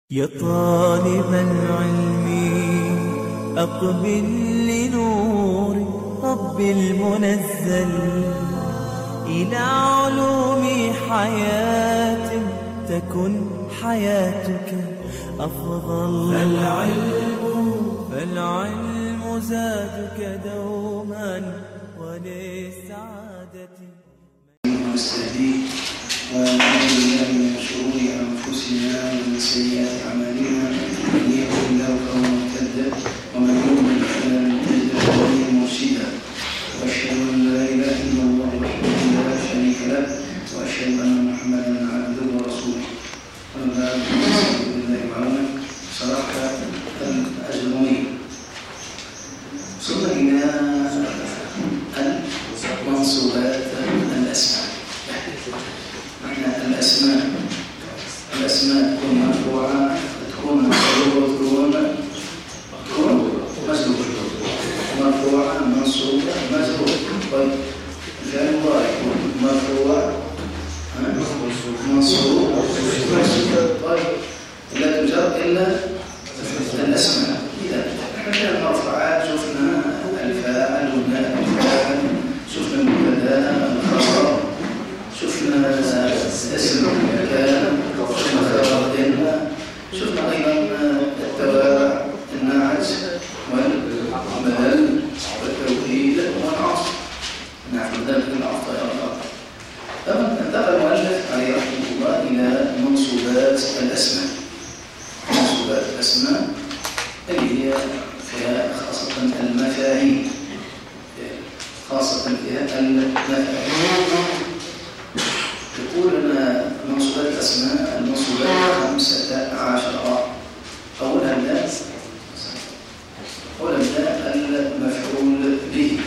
يا طالب العلم أقبل لنور رب المنزل إلى علوم حياة تكن حياتك أفضل. فالعلم زادك دوما وللسعادة ونستهديه ونعوذ بالله من شرور انفسنا ومن سيئات اعمالنا، من يهده الله فهو مهتد ومن يضلل فلن تجد له وليا مرشدا، واشهد ان لا اله الا الله وحده لا شريك له، واشهد ان محمدا عبده ورسوله. اما بعد بالله معونه صراحه الاجرمي وصلنا الى المنصوبات الاسماء. الأسماء تكون مرفوعة، تكون مجرورة، تكون مسلوبة، مرفوعة، منصوبة، مجرورة. طيب الفعل المضارع يكون مرفوع، منصوب، مسلوب. طيب لا تجر إلا الأسماء. إذا احنا المرفوعات شفنا الفاعل والنائب الفاعل، شفنا المبتدأ الخبر، شفنا اسم المكان، شفنا خبر إن، شفنا أيضا التوابع، النعت والبدل والتوكيد والعطف. نعم ذلك العطف يا الله. انتقل المؤلف عليه رحمه الله إلى منصوبات الأسماء. منصوبات الأسماء اللي هي فيها خاصة المفاعيل، خاصة فيها المفاعيل. يقول لنا منصوبات الأسماء المنصوبات 15. أولا المفعول به.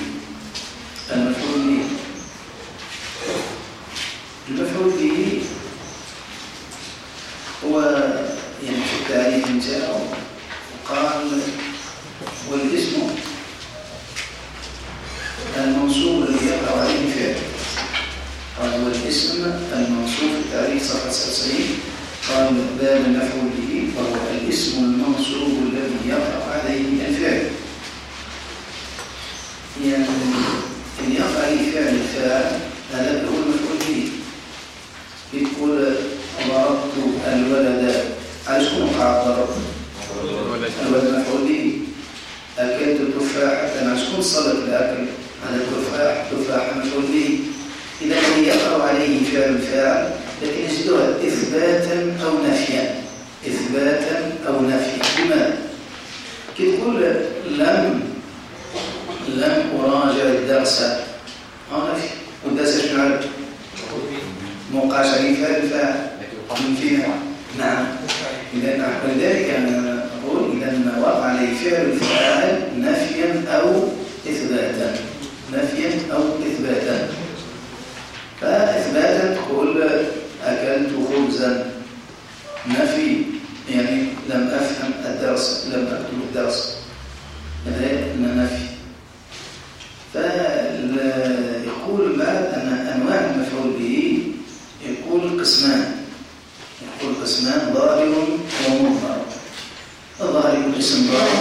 المفعول به هو يعني في التعريف بتاعه قال والاسم المنصوب الذي يقع عليه فعل. قال والاسم المنصوب في التعريف صفحة 99. قال باب المفعول به وهو الاسم المنصوب الذي يقع عليه الفعل. يعني إن يقع عليه فعل الفاعل هذا هو المفعول به. يقول ضربت الولد، على شكون وقع الضرب؟ الولد مفعول به. أكلت تفاحة، على شكون صلت الأكل؟ على التفاح، تفاح مفعول به. إذا كان يقع عليه فعل الفاعل لكن يجدها إثباتا أو نفيا. إثباتا أو نفيا. لماذا؟ كي تقول لم أراجع الدرس، نفي. والدرس شنو عرف؟ موقعش عليه فعل الفاعل من فيها. نعم. ولذلك أنا أقول إذا ما وقع عليه فعل الفاعل نفيا أو إثباتا. نفيا أو إثباتا. فإثباتا تقول أكلت خبزا، نفي يعني لم أفهم الدرس، لم أكتب الدرس، هذا نفي. فيقول بعد أن أنواع المفعول به يقول قسمان. ظاهر ومظهر. الظاهر يكون اسم ظاهر.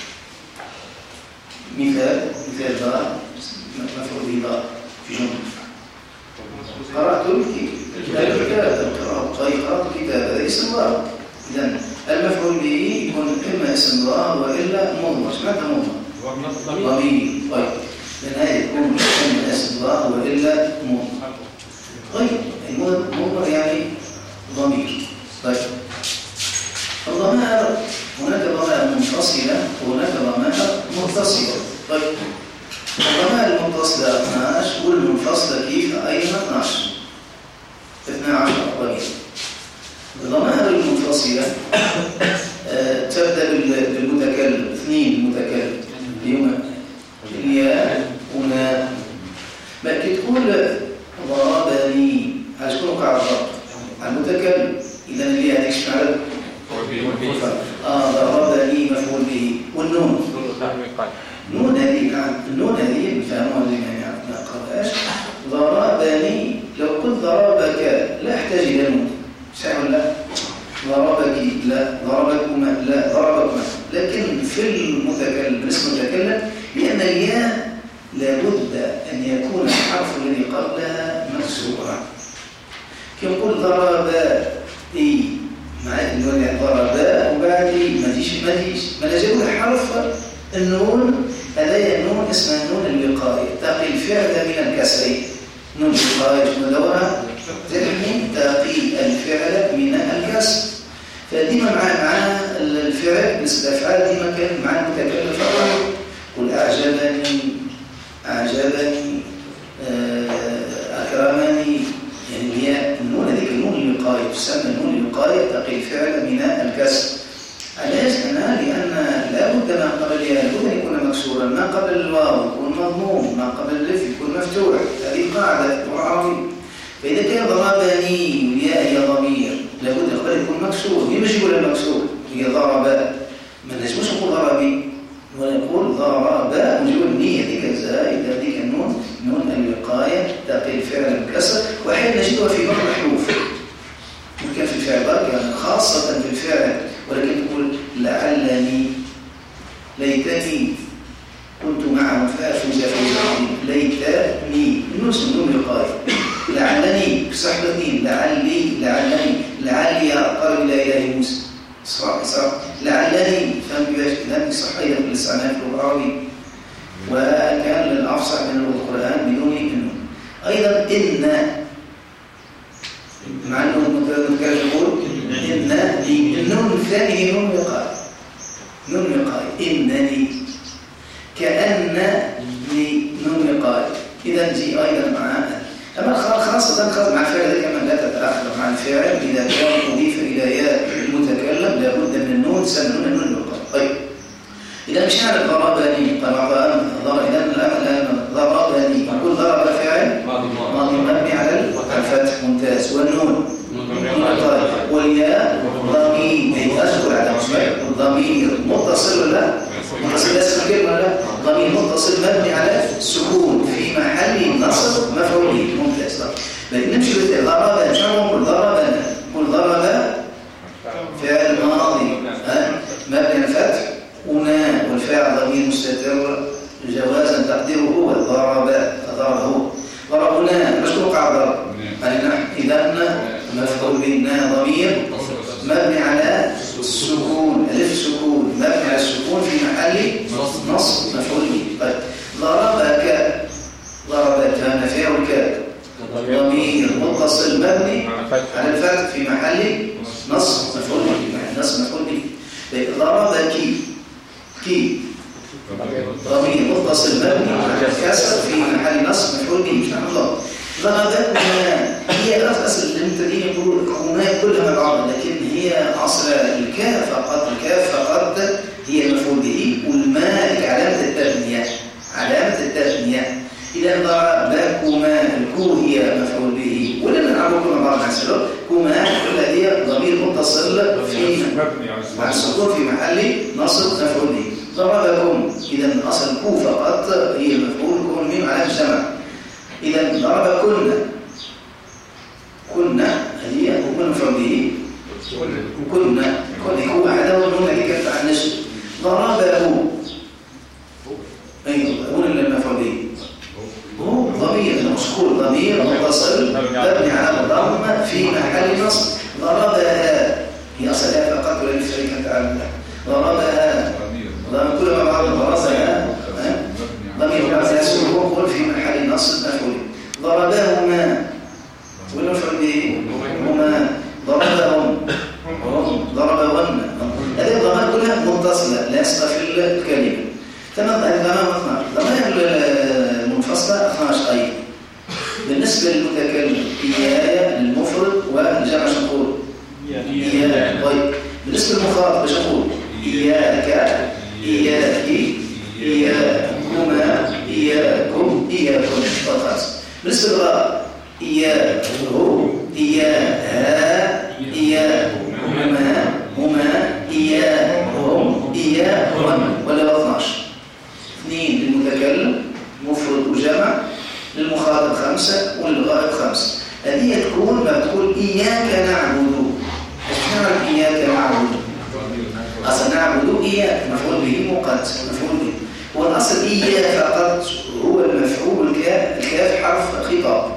مثال ظاهر مفعول به ظاهر في جملة. قرأت الكتاب، قرأت الكتاب، هذا اسم ظاهر. إذن المفعول به يكون إما اسم ظاهر وإلا مضمر. ماذا مضمر؟ ضمير. طيب لأن هذا يكون إما اسم ظاهر وإلا مضمر. طيب المضمر يعني ضمير. طيب الضمائر هناك ضمائر منفصلة وهناك ضمائر متصلة. طيب الضمائر المتصلة 12 والمنفصلة كيف أيضا 12 ضمير. الضمائر المنفصلة تبدأ بالمتكلم. 2 متكلم اليوم الياء ونا. لكن تقول ضربني، على شكون وقع الضرب؟ على المتكلم. إذا الياء هذيك شنو على؟ ضربني مفعول به. والنون النون هذه نفهموها اللي ما قرأهاش. ضربني لو قلت ضربك لا احتاج إلى نون. صحيح ولا لا؟ ضربك لا، في المتكلم اسم المتكلم، لأن الياء لابد أن يكون الحرف الذي قبلها مكسورا. كما يقول ضربا إي مع إنه ضربا وبعد ما نجيب حرف النون. هذا النون اسمها نون الوقاية، تقي الفعل من الكسر. نون الوقاية مدورة تحمي تقي الفعل من الكسر. فديما مع الفعل بالنسبة للأفعال ديما كان مع المتكلم فقط. قل أعجبني أكرمني، يعني هي النون هذيك النون الوقاية تسمى النون الوقاية تقي الفعل من الكسر. علاش؟ لأن لابد ما قبل الياء لابد أن يكون مكسورا، ما قبل الواو يكون مضموم، ما قبل الالف يكون مفتوح. هذه قاعدة في اللغة العربية. فإذا كان ضربني والياء هي ضمير لابد قبل يكون مكسور. ليه مش يقول المكسور؟ هي ضرب، ما نجمش نقول ضربي ولا نقول ضرب ونجيب النية هذيك زائدة هذيك النون نون الوقاية تقي الفعل الكسر. وأحيانا نجدها في بعض الحروف ممكن في الفعل برك يعني خاصة في الفعل، ولكن تقول لعلني ليتني كنت معهم فأفوز فوزا عظيما. ليتني النون نون الوقاية. لعلني صحبتني لعلي أقرب إلى إله موسى إسراء لعلني فهم بيش صحيح بالاستعناف في اللغة العربية. وكان للأفصح من القرآن بدون النون. أيضا إن مع النون متكلم يقول إنني. النون الثاني هي نون وقاية. نون وقاية إنني كأنني نون وقاية. إذا نجي أيضا معها. أما خاصة مع الفعل كما لا تتأخر مع الفعل إذا كان أضيف إلى ياء المتكلم لابد من النون تسمى النون الوقاية. طيب إذا مشينا ضربني ضربني نقول ضرب فعل ماضي مبني على الفتح ممتاز. والنون والياء ضمير أذكر على ضمير متصل ولا متصل اسم الكلمة ولا ضمير متصل مبني على السكون في محل نصب مفعول به. ممتاز. نمشي ضرب مش نقول ضربنا نقول ضرب فعل ماضي مبني على الفتح هنا والفاعل ضمير مستتر جوازا تقديره هو ضرب ضربنا مش توقع ضرب. إذا مفعول به ضمير مبني على السكون ألف سكون مبني على السكون في محل نصب مفعول به. طيب ضربك نفع الكاف ضمير متصل مبني على الفتح في محل نصب مفعول به. نصب مفعول به. ضربك كي ضمير متصل مبني على الكسر في محل نصب مفعول به. مش الله ضربتنا هي أصل المبتدئين يقولون الحكومات كلها مع بعض، لكن هي أصل الكاف فقط هي المفعول به، والماء علامة التثنية. إذا ضربكما الكو هي مفعول به، ولما نعرفكم مع بعض نحسبه كما الذي ضمير متصل في مع السكون في محل نصب مفعول به. ضربكم إذا أصل كو فقط هي المفعول كون ميم على الجمع. إذا ضرب كنا هي وكنا مفعول به كنا هو أحده والنون اللي كانت عن نسب. ضربه أيوه هو اللي المفعول به هو ضمير مسكون ضمير متصل مبني على الضم في محل نصب. ضربها هي أصلها فقط ولا الشركة تعلم ضربها ضرب كل ما بعض ضربها ضمير مبني مسكون في محل نصب مفعول. ضربهما ولا مفعول به هما ضربهم ضربهن. هذه الضمائر كلها متصلة لاصقة في الكلمة. تمام. الضمائر المنفصلة 12 أيضا. بالنسبة للمتكلم إيايا للمفرد والجمع شنقول إيايا. طيب بالنسبة للمخاطب باش نقول إياك إياكي إياكما إياكم إياكم. خلاص. بالنسبة للغاء إياه إياها إياهما هما إياهم إياهن. ولا 12 2 للمتكلم مفرد وجمع، للمخاطب 5 وللغائب 5. هذه تكون ما تقول إياك نعبد. ايش معنى إياك نعبد؟ أصلا نعبد إياك مفعول به مقدم مفعول به. هو الأصل إياك فقط هو المفعول الكاف حرف خطاب.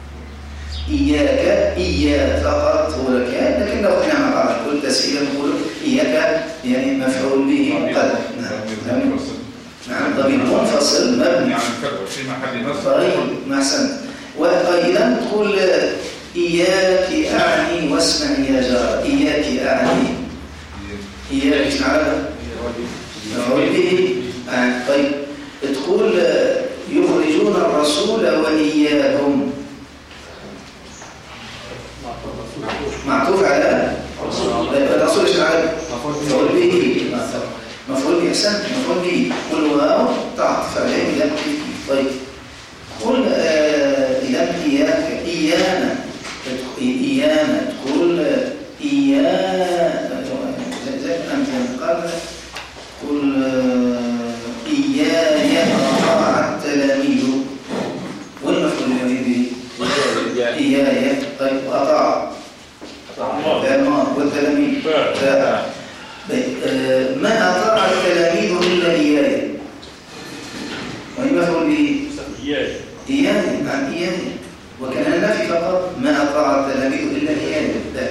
إياك إياك فقط هو الكاف، لكن لو قلنا مع بعض كل تسهيلا نقول إياك يعني مفعول به مقدم. نعم ضمير منفصل مبني في محل نصب. طيب ما أحسنت. وأيضا تقول إياك أعني واسمع يا جار. إياك أعني إياك إيش نعرفها؟ مفعول به. طيب تقول يخرجون الرسول وإياكم معطوف على الرسول إيش نعرف؟ مفعول به. مفعول به أحسن مفعول به. قل واو تعطف عليه إذا طيب قل إذا إياك إيانا تقول إيانا زي الأمثلة قال قل إياي أطاع التلاميذ والمفعول به إياي. طيب أطاع والتلاميذ ما أطاع التلاميذ إلا إياي وإن مفعول به إياي عن إياي وكان النفي فقط ما أطاع التلاميذ إلا إياي.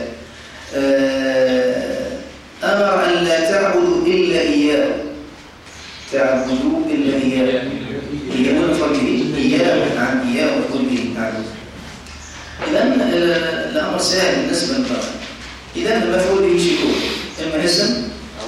أمر أن لا تعبدوا إلا إياه تعبدوا إلا إياه إياه مفعول به إياه عن إياه مفعول به. إذن الأمر سهل بالنسبة للبعض. إذن المفعول به يكون إما اسم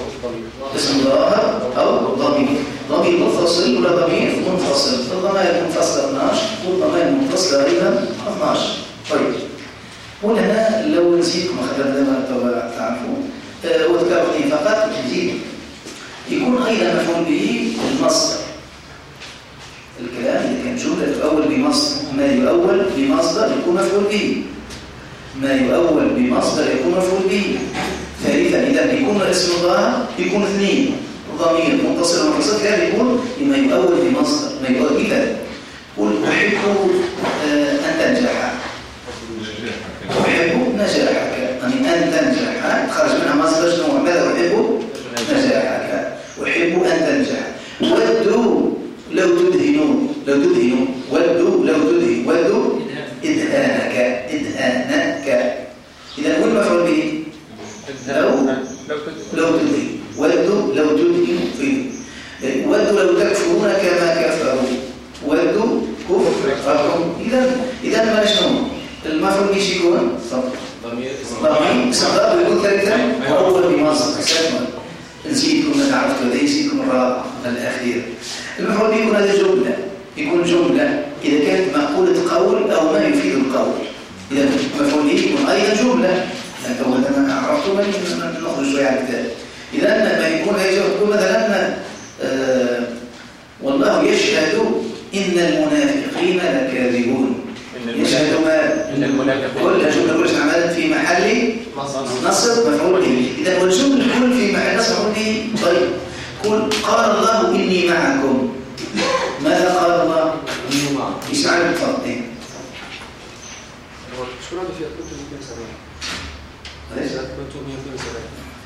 ظاهر أو ضمير متصل ولا ضمير منفصل. الضمائر المنفصلة 12 والضمائر المنفصلة أيضا 12. طيب هنا لو نزيدكم أخذنا ما تعرفون وذكرتني فقط نزيد يكون أيضا مفعول به المصدر. الكلام إذا كان جملة تؤول بمصدر ما يؤول بمصدر يكون مفعول به. ما يؤول بمصدر يكون مفعول به. ثالثا إذا يكون اسم ظاهر يكون اثنين ضمير متصل ومنفصل كان يكون ما يؤول بمصدر ما يؤول إذا قل أحب أن تنجح. أحب نجاحك يعني أن تنجح خرج منها مصدر شنو ماذا أحب نجاحك أحب أن تنجح. ودوا لو تدهنوا ودوا لو تدهن ودوا إدهانك إذا نقول مفعول به لو تدهن ودوا لو تدهن ودوا لو تكفرون كما كفروا ودوا كفركم. إذا ما شنو المفعول به يكون ضمير صدق يكون ثالثا وأول بمصدر نسيتكم ما تعرفت هذا يزيدكم الرابع الأخير. المفعول به يكون هذه يكون جملة إذا كانت مقولة قول أو ما يفيد القول. إذا المفعول به يكون أيضا جملة أنت ما عرفتم من نخرج شوية عن الكتاب. إذا ما يكون يقول مثلا والله يشهد إن المنافقين لكاذبون. يشهد ما كل جملة كلش عملت في محل نصب مفعول به. إذا والجملة كل في محل نصب مفعول به. طيب قال الله إني معكم. ماذا قال الله؟ إني معكم. إيش عارف الفرق؟ شو رأيك في كنتم من سنة؟ ليش؟ كنتم من سنة.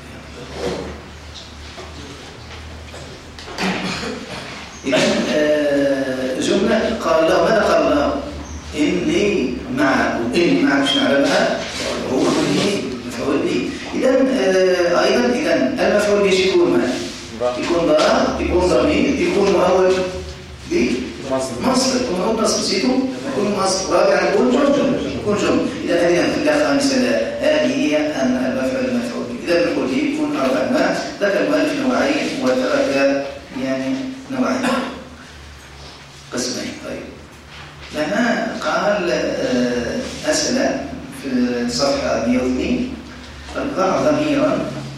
إذا جملة قال الله ماذا قال الله؟ إني معكم. إني معكم شو نعرفها؟ هو إني مفعول به. إذا أيضا المفعول به يكون ماذا؟ يكون ضار يكون ضمير يكون مؤول بمصدر يكون مؤول نصب نسيتوا يكون مصدر رابعا يكون جملة. إذا هذه الأمثلة خامسة هذه هي أن المفعول به. إذا المفعول به يكون أربع أنواع. ذكر المؤلف نوعين وترك يعني نوعين قسمين. طيب لما قال أسئلة في صفحة 102 ضع ضميرا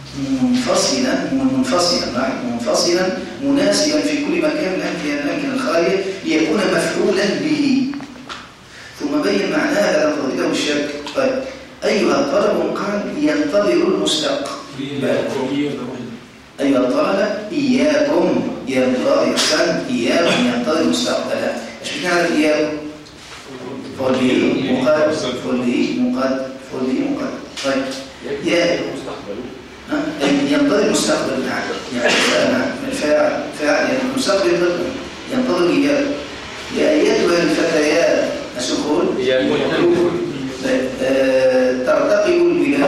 منفصلا مناسبا في كل مكان من الأماكن الخالية ليكون مفعولا به ثم بين معناه على تضييعه الشك. طيب أيها الطلب قال ينتظر المستقبل. أيها الطلبة إياكم ينتظر إياكم ينتظر المستقبل. إيش بنعرف إياكم؟ فعل به مقدم. طيب ينتظر المستقبل. نعم ينتظر المستقبل. نعم ينتظر إياكم. يا أيتها الفتيات أشكر ترتقب البلاد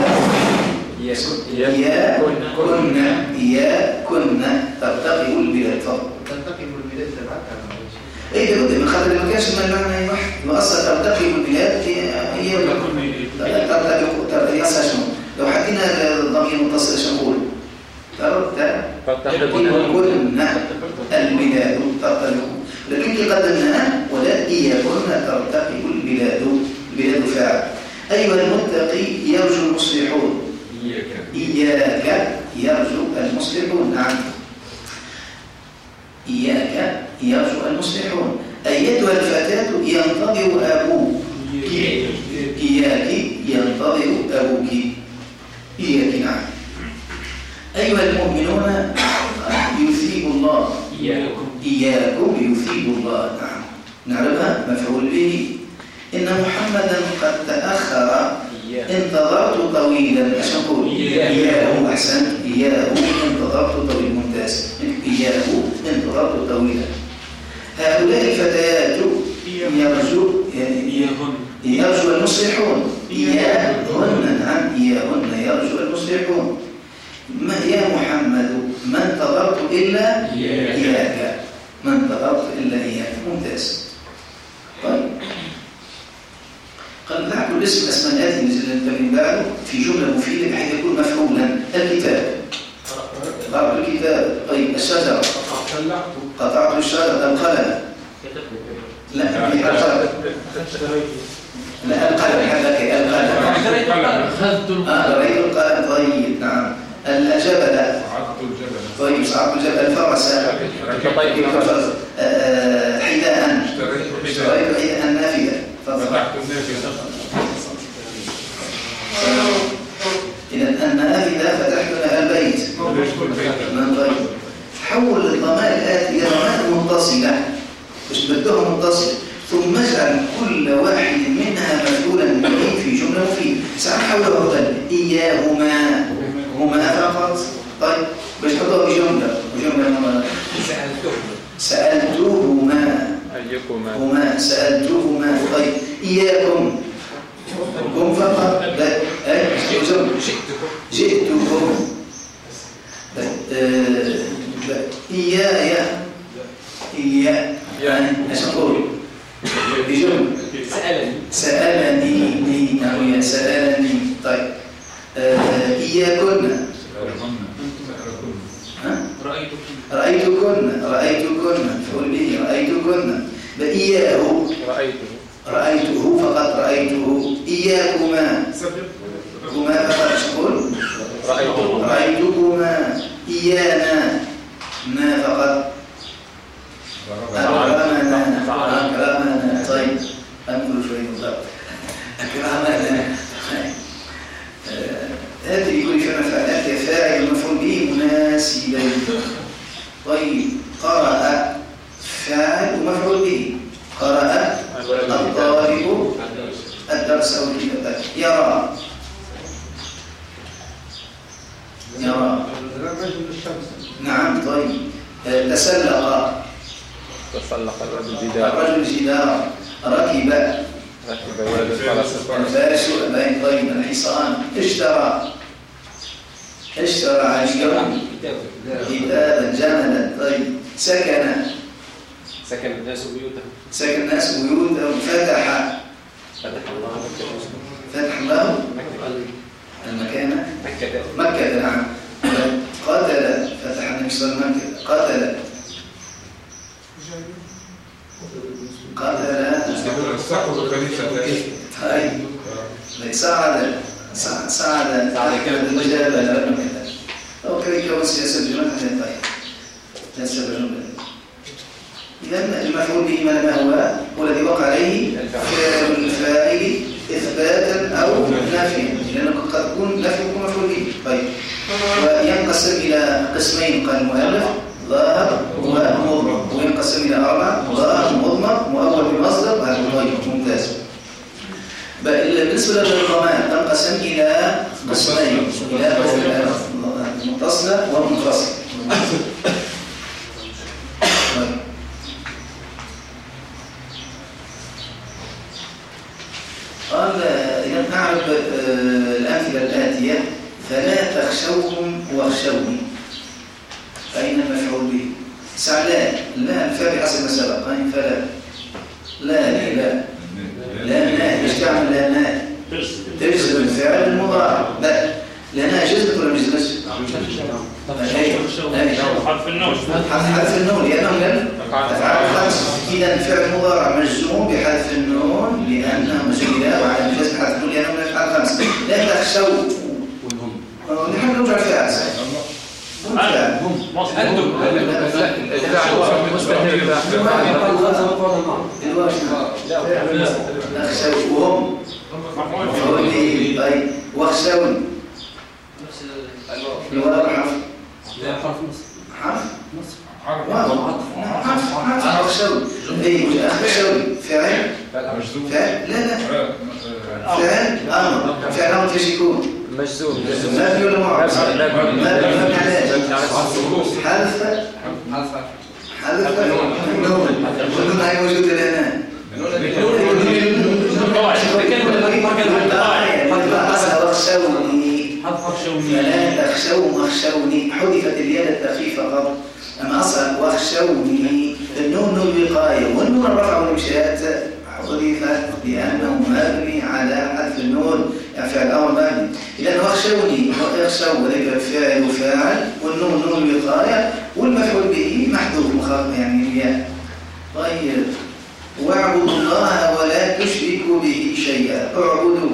إياكن ترتقب البلاد. ترتقب البلاد تبعتها. ايه ده بد من خاطر ما كانش من المعنى واحد واصلا ترتقي البلاد هي ترتقي اصلا شنو لو حكينا الضمير المتصل شنو نقول ترتقي البلاد ترتقي لكن كي قدمناها ولا اياكن ترتقي البلاد فاعل. ايها المتقي يرجو المصلحون اياك يرجو المصلحون. نعم إياك يرجو المصلحون. أيتها الفتاة ينتظر أبوك إياك ينتظر أبوك إياك. نعم. أيها المؤمنون يثيب الله إياكم يثيب الله. نعم نعرفها مفعول به. إن محمدا قد تأخر انتظرت طويلا. أش نقول إياه أحسن إياه انتظرت طويلا. ممتاز. إياه انتظرت طويلا. هؤلاء الفتيات يرجو المصلحون إياهن. نعم إياهن يرجو المصلحون. يا محمد ما انتظرت إلا إياك ما انتظرت إلا إياك. ممتاز. طيب قال نعمل الاسم الأسماء الآتي من بعده في جملة مفيدة بحيث يكون مفعولا. الكتاب ضرب الكتاب. طيب الشجرة قطعت الشجرة. القلم لا القلم حدك القلم رأيت القلم. طيب نعم الجبل. طيب صعدت الجبل. الفرس حذاء اشتريت حذاء نافذة. فتحت النافذة. إذا النافذة فتحت لها البيت. طيب حول الضمائر الآتي إلى ضمائر متصلة مش بدها متصل ثم اجعل كل واحد منها مفعولا به في جملة مفيدة. سأحوله إياهما هما فقط. طيب باش نحطها بجملة سألتهما هما سألتهما. طيب إياكم كم فقط. جئتكم. إيايا ايش نقول بجملة سألني. نعم سألني. طيب إياكن رأيتكن فقول به رأيتكن. إياه رأيته فقط رأيته. إياكما هما فقط شكول رأيتكما. إيانا ما فقط أكرمنا. طيب أنقل شوي بالضبط أكرمنا. هذه يقول في مفعولات فاعل مفعول به مناسبا. طيب قرأ فاعل ومفعول به. قرأ الطالب الدرس أو الكتاب. يرى نعم. طيب تسلق الرجل جدار. ركب ولد الفارس. طيب الحصان. اشترى عجيرا كتابا جملا. طيب سكن الناس بيوتهم. فتح الله المكان مكة. نعم. قتل فتح النبي صلى الله عليه وسلم مكة. قتل سعد الرجال. أو كذلك وسياسة الجمال. طيب سياسة الجمال. إذا المفعول به ما هو والذي وقع عليه الفاعل إثباتا أو نافيا لأنه قد يكون نافي يكون مفعول به. طيب وينقسم إلى قسمين قال المؤلف ظاهر ومضمر وينقسم إلى 4 ظاهر مضمر مؤول بمصدر. طيب ممتاز. بالنسبة للضمائر تنقسم إلى قسمين إلى متصلة ومنفصلة. واخشوني فأين المفعول به؟ سعلان لا الفاء بحسب ما سبق فلا لا ناهي. ايش تعمل لا ناهي؟ تجزم الفعل المضارع. لا ناهي جزمت ولا مش جزمت؟ حرف النون لأنه من أفعال الخمس. إذا الفعل المضارع مجزوم بحذف النون لأنه مجزوم وعلى الجزم حذف النون لأنه من أفعال الخمس. لا تخشوا نحن نرجع فيها أحسن. هم وهم واخشوني الواو حرف أخشوني فعل لا فعل أمر فعل أمر كيف يكون مجزوم مبني ولا معرب؟ مبني حذف النون هاي موجودة لنا فلا تخشوني حذفت اليد التخفيفة فقط. أما أصلا واخشوني النون الوقاية والنون الرفع والإنشاءات حذفت لأنه مبني على حذف النون يعني فعل أمر مبني. إذا واخشوني يخشوا وذلك فاعل وفاعل والنون نون الوقاية والمفعول به محذوف مخاطب يعني ياء. طيب واعبدوا الله ولا تشركوا به شيئا. اعبدوا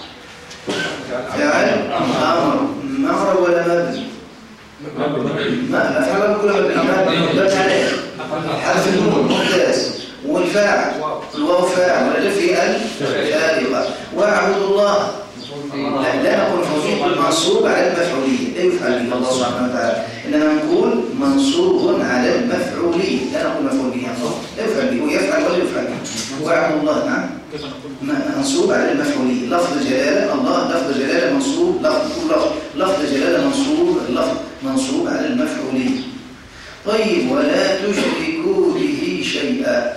فعل أمر معرب ولا مبني؟ ما أفعل كل مبني عليه حذف النون ممتاز. والفاعل الواو فاعل ولا في الفارقة. واعبدوا الله لا نقول موجود المنصوب على المفعولية لا يفعل به الله سبحانه وتعالى إنما نقول منصوب على المفعولية لا نقول مفعول به لا يفعل به ويفعل ولا يفعل به. واعبدوا الله نعم منصوب على المفعولية. لفظ جلالة الله لفظ جلالة منصوب لفظ جلالة منصوب على المفعولية. طيب ولا تشركوا به شيئا.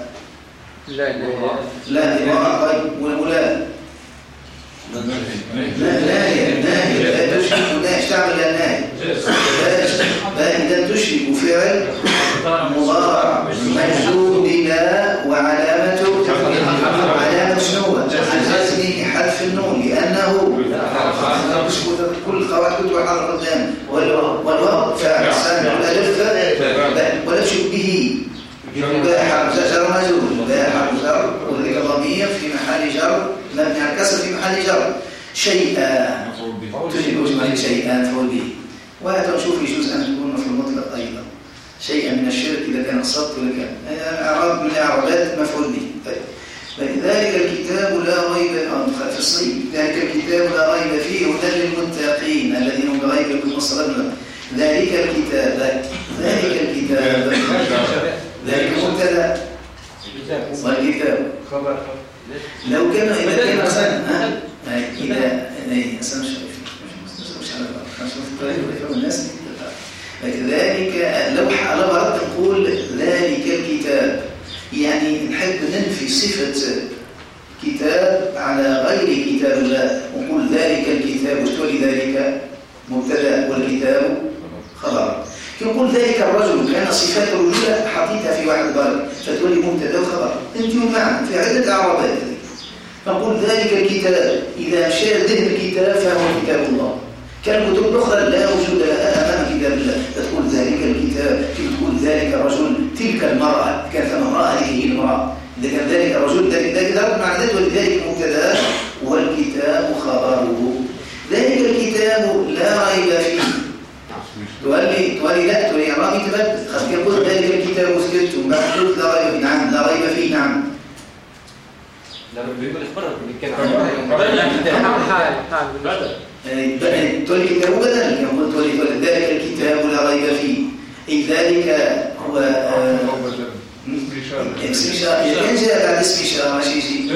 لا طيب ولا لا تشركوا لا اشتعمل الناهي إذا تشركوا فعل مضارع مجزوم بلا وعلامة شنو؟ الجزم حذف النون لأنه كل الخوات كتب حرف القيام والواو فاعل سامع والالف ولا تشرك به حرف جر مجرور حرف جر وذلك ضمير في محل جر مبني على الكسر في محل جر. شيئا تجب شيئا مفعول به. وهذا نشوف يجوز أن تكون في المطلق أيضا شيئا من الشرك إذا كان قصدت ولا كان أعراب من الأعرابات مفعول به. ذلك الكتاب لا ريب في الصيف ذلك الكتاب لا ريب فيه هدى للمتقين الذين هم بغيبكم والصلاة. ذلك الكتاب ذلك مبتدا والكتاب لو كان إذا كان مثلا إذا أسمى الناس ذلك لو أردت نقول ذلك الكتاب يعني نحب ننفي صفة كتاب على غير كتاب الله ونقول ذلك الكتاب وتولي ذلك مبتدا والكتاب خبر. يقول ذلك الرجل كان صفات الرجولة حطيتها في واحد بارك فتولي مبتدا وخبر انتم معا في عدة أعرابات. فنقول ذلك الكتاب إذا مشى ذهن الكتاب فهو كتاب الله. كان كتب أخرى لا وجود لها أمام كتاب الله فتقول ذلك الكتاب تقول ذلك الرجل تلك المرأة كانت امرأة هذه المرأة إذا كان ذلك الرجل ذلك ضرب مع ذلك ولذلك مبتدا والكتاب خبره. ذلك الكتاب لا ريب فيه تولي لا تولي إعرابي تبدل خاص يقول ذلك الكتاب وسكت وما قلت لا ريب نعم لا ريب فيه نعم لا بيقول اخبرك تولي الكتاب بدل يقول تولي ذلك الكتاب لا ريب فيه أي ذلك هو اسم إشارة إذا جاء بعد اسم إشارة ماشي يجي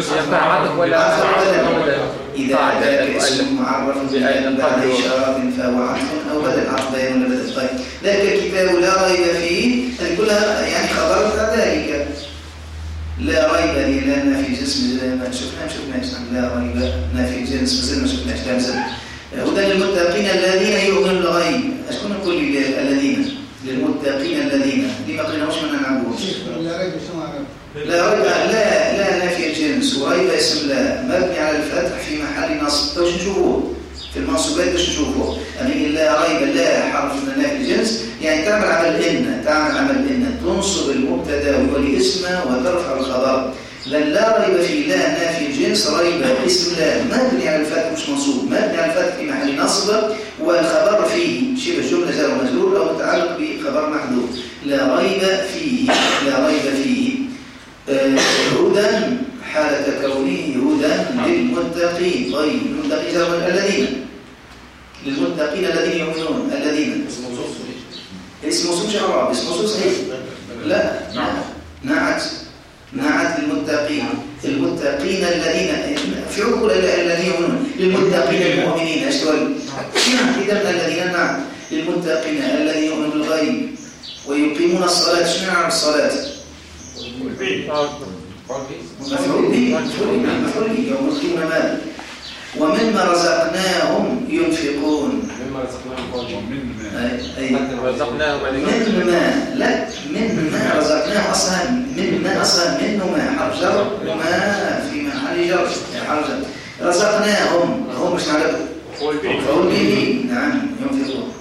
إذا ذاك اسم معرف بعد إشارة فهو عطف أو بدل عطف بيان ولا بدل. طيب ذلك الكتاب لا ريب فيه هذه كلها يعني خبرت ذلك لا ريب لأن في جسم ما شفناش لا ريب ما في جسم ما شفناش هدى للمتقين الذين يؤمنون بالغيب. أشكون نقول الذين للمتقين الذين لما قلناش من نعبدوش لا ريب شنو لا ريب لا نافي الجنس وريب اسم لا مبني على الفتح في محل نصب. توش نشوفوه في المنصوبات باش نشوفوه يعني لا ريب لا حرف من نافي الجنس يعني تعمل عمل ان تنصب المبتدا والاسم وترفع الخبر. لا ريب في لا نافي الجنس ريب اسم لا مبني على الفتح مش منصوب مبني على الفتح في محل نصب والخبر فيه شبه جمله جار ومجرور او متعلق بخبر محذوف. لا ريب فيه هدى حالة كونه هدى للمتقين. طيب المتقين جار الذين للمتقين الذين يؤمنون الذين اسم موصول شعر اسم موصول صحيح لا نعت المتقين الذين في عقول الذين يؤمنون للمتقين المؤمنين أشتغل إذا الذين نعم للمتقين الذين يؤمنون بالغيب ويقيمون الصلاة. شنو نعم الصلاة؟ مفعول به ويقيمون مال ومما رزقناهم ينفقون. مما رزقناهم أصلا منهما حرف جر وما في محل جر حرف جر. رزقناهم هو مش على مفعول به نعم ينفقون.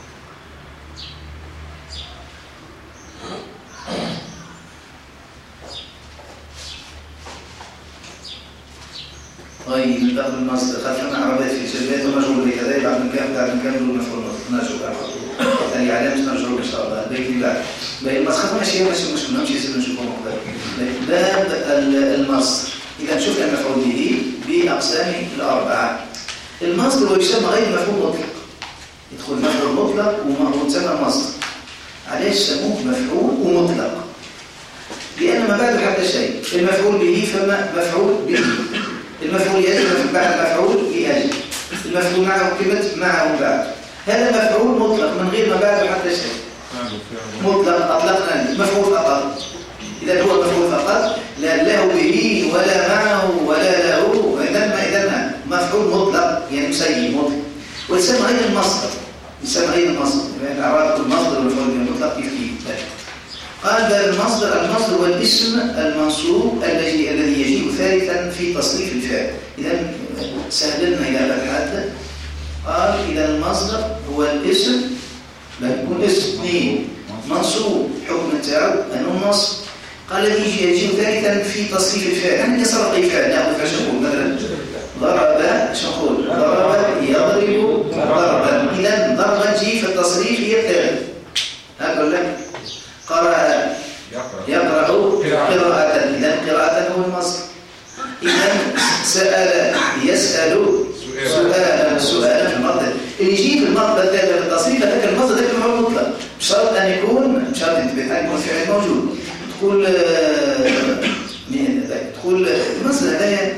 طيب ننتقل المصدر خلفنا عربية في سلبيات ومجهول بكذا بعد نكمل المفعول نرجو يعني علامة نرجو إن شاء الله البيت اللي بعد باقي المصدر ماشي مشكلة نمشي يصير نشوفه باب المصدر. إذا شفنا المفعول به بأقسامه الأربعة. المصدر هو يسمى غير مفعول مطلق يدخل مفعول مطلق ويسمى مصدر. عليه سموه مفعول ومطلق لأن ما بعد حتى شيء. المفعول به فما مفعول به المفعول يجب بعد المفعول يجب المفعول معه كلمة معه بعد. هذا مفعول مطلق من غير ما بعد حتى شيء مطلق أطلقنا مفعول فقط. إذا هو مفعول فقط لا له به ولا معه ولا له إذا مفعول مطلق يعني مسيء مطلق. ويسمى غير المصدر يعني أعراب المصدر والمفعول المطلق كيف قال باب المصدر هو الاسم المنصوب الذي يجيء ثالثا في تصريف الفعل. إذا سهلنا إلى الحد. قال إذا المصدر هو الاسم لا يكون اسم اثنين منصوب حكم تاعو أنه النصب. قال الذي يجيء ثالثا في تصريف الفعل يعني يصرف أي فعل نأخذ فعل شنقول مثلا ضرب شنقول ضرب يضرب ضربا. إذا ضربا تجي في التصريف هي الثالث. أقول لك قرأ يقرأ قراءة. إذا قراءة هو المصدر. إذا سأل يسأل سؤالا في المصدر اللي يجيب المصدر الثالث في التصريف ذاك المصدر ذاك المفعول مطلق بشرط أن يكون يكون فعل موجود. تقول المصدر هذا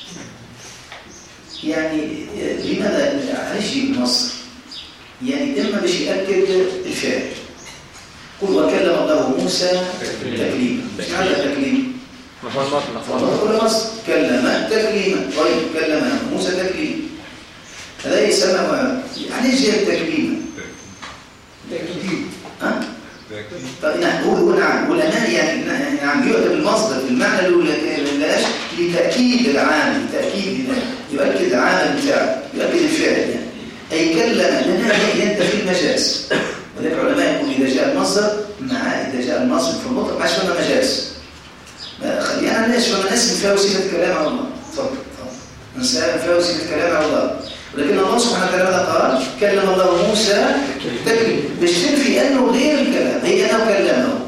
يعني لماذا علاش يجيب المصدر؟ يعني إما باش يأكد الفعل. قل وكلم الله موسى تكليما. ماذا تكليم؟ مفعول مطلق. كل مصدر كلم تكليما. طيب كلم موسى تكليما هذا يسمى يعني جاء تكليما تأكيد طيب نعم والأمان يعني نعم يؤتى بالمصدر في المعنى الأولى لاش لتأكيد العامل يؤكد العامل بتاعه يؤكد الفعل يعني. أي كلم لنا ينتفي المجاز. ولذلك العلماء يقول إذا جاء المصدر في المطلق عاش فما مجاز. خلينا ناس فما ناس فيها وسيلة الكلام على الله. تفضل نسأل فيها وسيلة الكلام على الله. ولكن الله سبحانه وتعالى قال كلم الله موسى تكليما بالشرك في أنه غير الكلام هي أنه كلمه.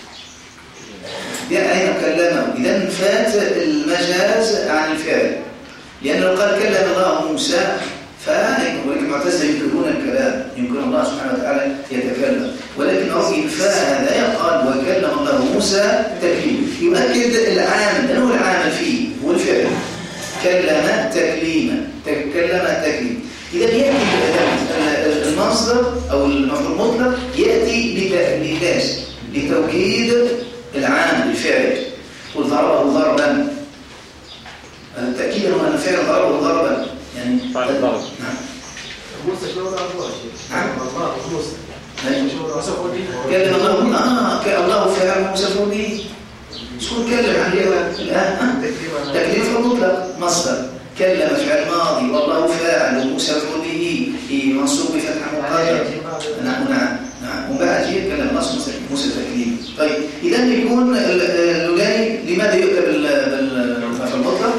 إذا فات المجاز عن الفعل لأنه قال كلم الله موسى فيكون المعتزلة ينكرون الكلام يمكن الله سبحانه وتعالى يتكلم ولكن إنفاء هذا يقال وكلم الله موسى تكليما يؤكد العامل أنه العامل فيه هو الفعل كلم تكليما. إذا يأتي المصدر أو المفعول المطلق يأتي لتوكيد العامل الفعل. وضربه ضربا التأكيد هو أن الفعل ضربه ضربا يعني فعل ضرب. نعم موسى شلون أبوه نعم. الله موسى كلم الله فعل موسى به. شكون كلم عن تكليف المطلق مصدر كلم فعل ماضي والله فاعل وموسى به منصوب بفتح مقدر. نعم ومن بعد يتكلم موسى تكليم. طيب اذا يكون اللولاني لماذا يؤتى بالمفعول المطلق؟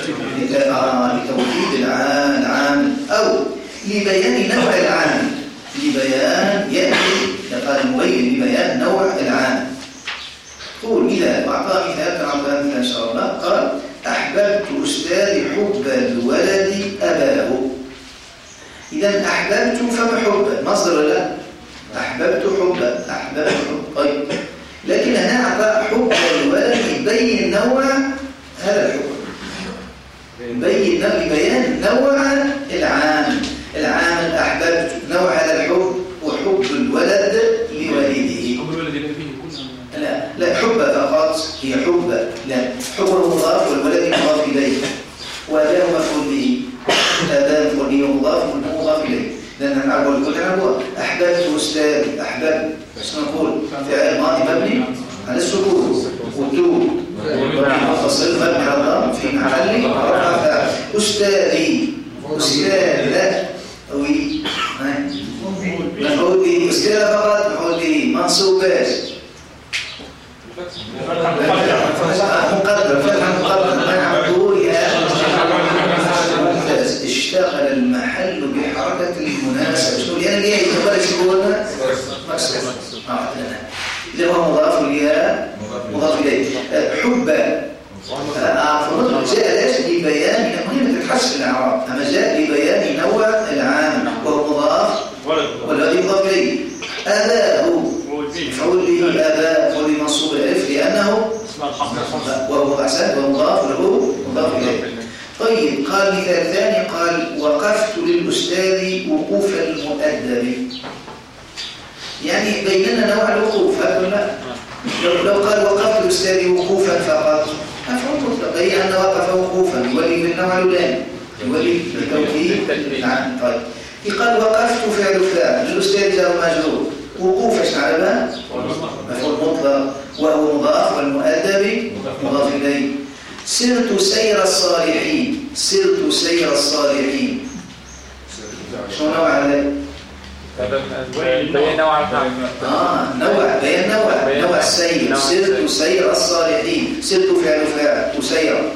لتوكيد العامل او لبيان نوع العامل. لبيان يأتي قال مبين لبيان نوع العامل. قول إذا أعطى مثال كما أعطى مثال إن شاء الله. قال أحببت أستاذي حب الولد أباه. إذا أحببت فمحب مصدر لا أحببت حب طيب. لكن أنا أعطى حب الولد يبين نوع هذا الحب. بيان نوع العامل أحببت نوع هذا الحب وحب الولد لوالده. حب الولد اللي فيه يكون لا حب فقط هي حب. لا حب مضاف والولد مضاف إليه وأباه مفعول به. أباه مفعول به مضاف إليه. لأن نعبد كل نعبد. أحببت أستاذي أحببت نقول فعل ماضي مبني على السكون والتوب متصل مبني على الضم في محل رفع فاعل. أستاذي أستاذ وي مفعول به. أستاذ فقط مفعول به منصوب باش مقدر فتح مقدر منع ظهورها. اشتغل المحل بحركة المناسبة. شنو لأن ليه يتبرش يقولنا مكسور. إذا هو مضاف لها مضاف إليه. حب جاء ليش لبيان مهمة تتحسن الأعراب. أما جاء لبيان نوع العام وهو مضاف والذي مضاف إليه. أباه مفعول به. أباه مفعول به منصوب الألف لأنه وهو أحسن ومضاف له مضاف إليه. طيب قال مثال ثاني. قال وقفت للأستاذ وقوف المؤدب. يعني بيننا نوع الوقوف. هذا لو قال وقفت للأستاذ وقوفا فقط مفعول مطلق أي أن وقف وقوفا يولي بالنوع الأولاني يولي بالتوكيد. نعم. طيب قال وقفت فعل للأستاذ جار مجرور. وقوف ايش على مفعول مطلق وهو مضاف والمؤدب مضاف إليه. سرت سير الصالحين. سرت سير الصالحين. شو نوع هذا؟ بيان نوع نوع السير. سرت سير الصالحين. سرت فعل وسير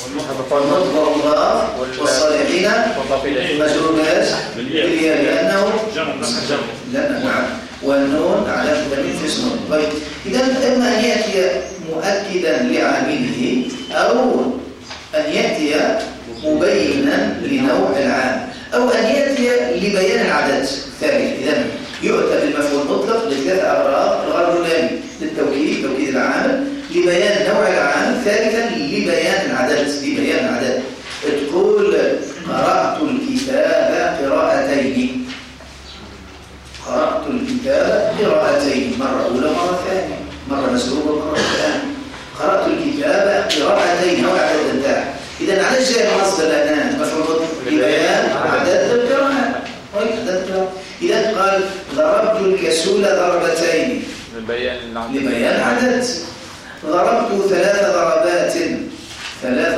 مضاف والصالحين مجرور لأنه نعم والنون على تمييز اسمه. طيب إذا إما أن يأتي مؤكدا لعامله أو أن يأتي مبينا لنوع العام أو أن يأتي لبيان العدد. ثالث إذا يؤتى بالمفعول المطلق لثلاث أغراض. الغرض الأولاني للتوكيد توكيد العامل لبيان نوع العامل. ثالثا لبيان العدد. تقول قرأت الكتاب قراءتين. قرأت الكتاب قراءتين مرة أولى مرة ثانية مرة مسروقة مرة ثانية. قرأت الكتاب قراءتين نوع عدد انتهى. إذا على جاء المصدر الآن مفعول لبيان عدد القراءات. إذا قال ضربت الكسول ضربتين لبيان عدد. ضربت ثلاث ضربات إذا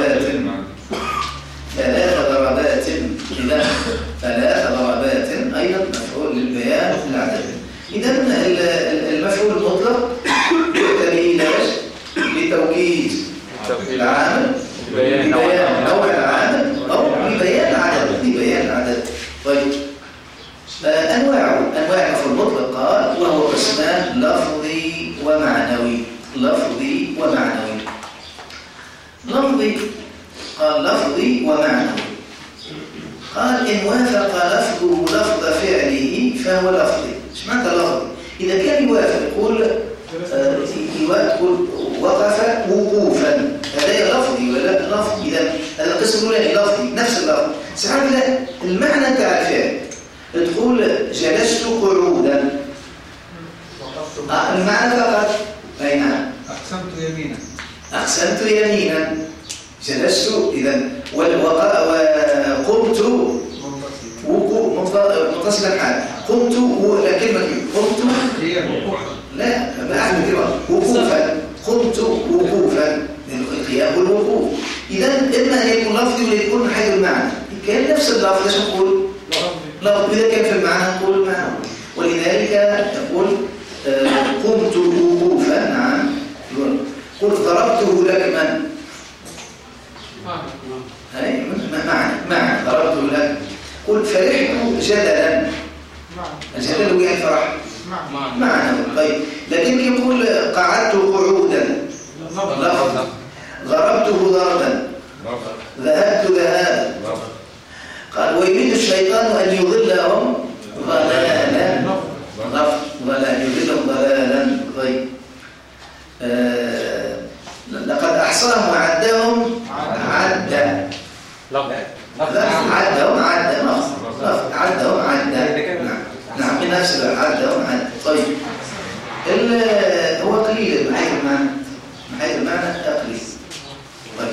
ثلاث ضربات أيضا مفعول للبيان العدد. إذا المفعول المطلق يؤتى به لتوكيد العامل لبيان نوع العامل أو لبيان العدد. طيب أنواع المفعول المطلق قال وهو قسمان لفظي ومعنوي. لفظي قال لفظي ومعنوي. قال إن وافق لفظه لفظ فعله فهو لفظي. ايش معنى لفظي؟ إذا كان يوافق يقول وقف وقوفا هذا لفظي ولا لفظي. إذا هذا القسم الأولاني لفظي نفس اللفظ. سبحان الله المعنى تاع الفعل تقول جلست قعودا المعنى فقط. أي نعم. أقسمت يمينا جلست. إذا وقمت متصلا حال. قمت ولا كلمة قمت هي الوقوف. لا ما أحد كلمة وقوفا. قمت وقوفا القيام والوقوف. إذا إما أن يكون لفظي ولا يكون حي المعنى. كان نفس اللفظ ليش نقول لفظ إذا كان في المعنى نقول المعنى. ولذلك يقول قمت وقوفا. نعم. قل ضربته لكما. هاي معنى ضربته لك. قل فرحت جدلا. الجدل هو يعني فرح معنى. طيب لكن يقول قعدت قعودا لفظ. ضربته ضربا. ذهبت ذهابا. قال ويريد الشيطان أن يضلهم ضلالا. ضلالا يضلهم ضلالا. طيب لقد أحصاهم وعدهم عدا. عدهم عدا. عدهم عدا. نعم من نفس عدهم عدا. طيب هو قليل من حيث المعنى. من حيث المعنى تقليل. طيب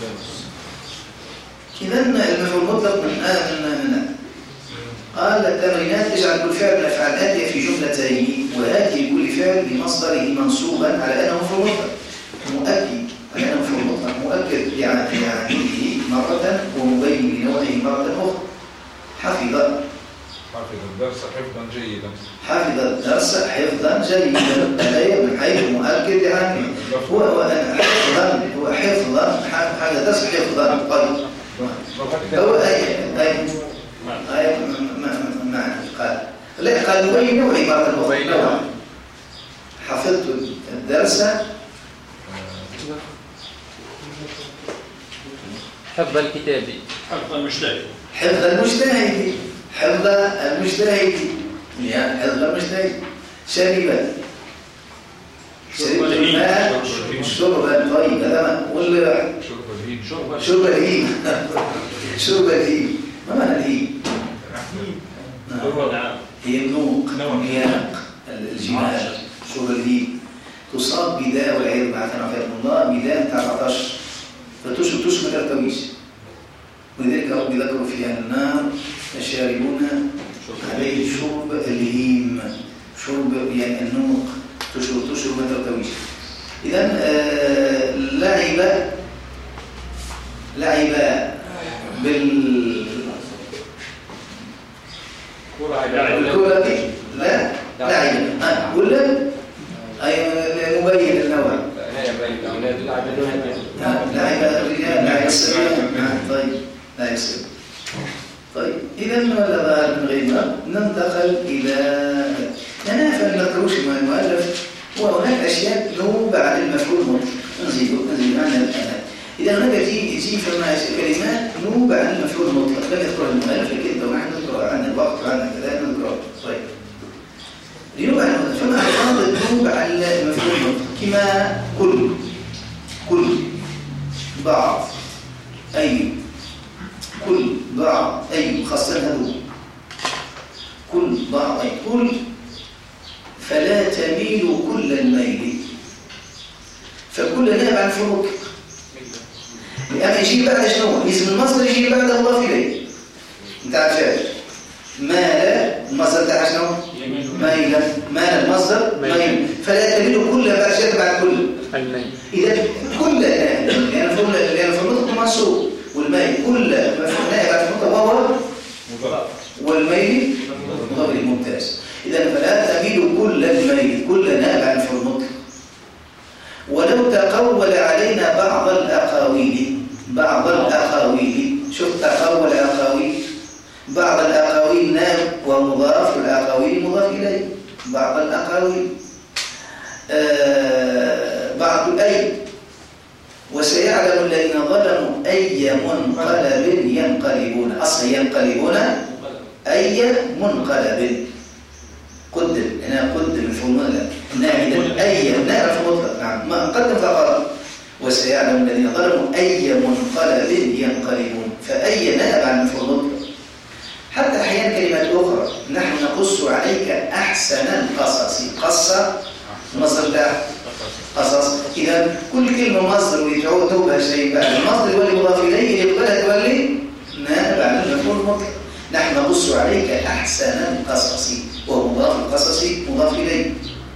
إذا المفعول المطلق من قال التمرينات اجعل كل فعل من الأفعال الآتية في جملتين وآتي كل فعل بمصدره منصوبا على أنه مفعول مطلق مؤكد على أنه مفعول مطلق مؤكد يعني مرة ومبين لنوعه مرة أخرى. حفظ الدرس حفظا جيدا. حفظ الدرس حفظا جيدا. الآية من حيث مؤكد يعني هو حفظا حفظ الدرس حفظا. طيب هو أي معنى قال وين نوعي مرة أخرى. حفظت الدرس حفظ الكتاب. حفظ المجتهد. حفظ المجتهد. يا حفظ المجتهد. شرب الماء شربا. طيب هذا ولا شرب الهيم. ما معنى الهيم؟ هي النوق مياق الجمال. شرب الهيم تصاب بداء والعياذ بالله بداء تاع العطش فتشمل ترتويش. ولذلك ربي ذكروا فيها النار يشاربون عليه شرب الهيم. شرب يعني النوق تشرب ما ترتويش. إذن لعب بالكرة. لا لعب ولا أي مبين النوع. لعب الرجال لعب الصبيان. طيب لا يصير. طيب إذا ماذا ظهر من غير ما ننتقل إلى أنا فلنقروش مع المؤلف. وهناك أشياء نوبة على المفعول المطلق نزيد عنها الآن. إذا هناك يجي فما كلمات نوبة عن المفعول المطلق لم يذكرها المؤلف الكلمة ونحن نذكرها عن الوقت وعن كذا نذكرها. طيب لنوبة عن المطلق فما أفضل نوبة عن المفعول المطلق كما كل بعض أي كل بعض أي خاصة هذو كل بعض أي كل فلا تميل كل الميل. فكل نائب عن فروق لأن يجي بعد شنو؟ اسم المصدر يجي بعد الله إليه. انت عارف مال المصدر تاع شنو؟ ميلا. مال المصدر ميل. فلا تميل كل بعد شيء بعد كل الميل. إذا كل لأن فالمطلق منصوب والميل كل نائب عن فروق وهو والميل مضاف ممتاز. إذا فلا تميل كل الميل كل نائب عن فروق مطلق. ولو تقول علينا بعض الأقاويل شوف تقول الأقاويل بعض الأقاويل نائب ومضاف والأقاويل مضاف إليه. بعض الأقاويل بعض أي وسيعلم الذين ظلموا أي منقلب ينقلبون. أصلا ينقلبون أي منقلب قدم. هنا قدم الفمولة نائب أي نائب مطلق. نعم ما قدم فقط. وسيعلم الذين ظلموا أي منقلب ينقلبون. فأي نائب عن المفعول. حتى أحيانا كلمات أخرى نحن نقص عليك أحسن القصص. قص مصدر ده قصص. إذا كل كلمة مصدر ويتعود توبها شيء بعد المصدر يولي مضاف إليه يقبلها تولي نائب عن المفعول المطلق. نحن نقص عليك أحسن القصص، وهو مضاف القصص مضاف إليه.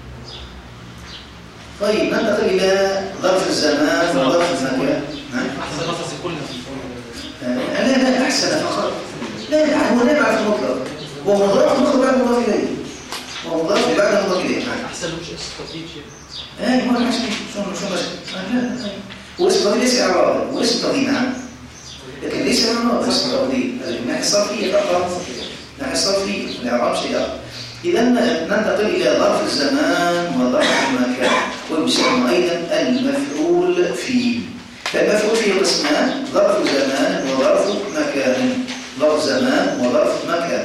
طيب ننتقل إلى ظرف الزمان وظرف المكان. أحسن قصص كلها. لا أحسن فقط. لا هو لا يعرف المطلق، هو مضاف مخرج بعد مضاف إليه، هو مضاف بعد مضاف إليه. أحسن مش استطيع شيء. ما حسب شو لا واسم تفضيل ليس إعرابا، واسم تفضيل نعم، لكن ليس إعرابا، اسم تفضيل الناحية الصرفية فقط، الناحية الصرفية الإعراب شيء آخر. إذا ننتقل إلى ظرف الزمان وظرف المكان، ويسمى أيضا المفعول فيه. فالمفعول فيه قسمان: ظرف زمان وظرف مكان. ظرف زمان وظرف مكان.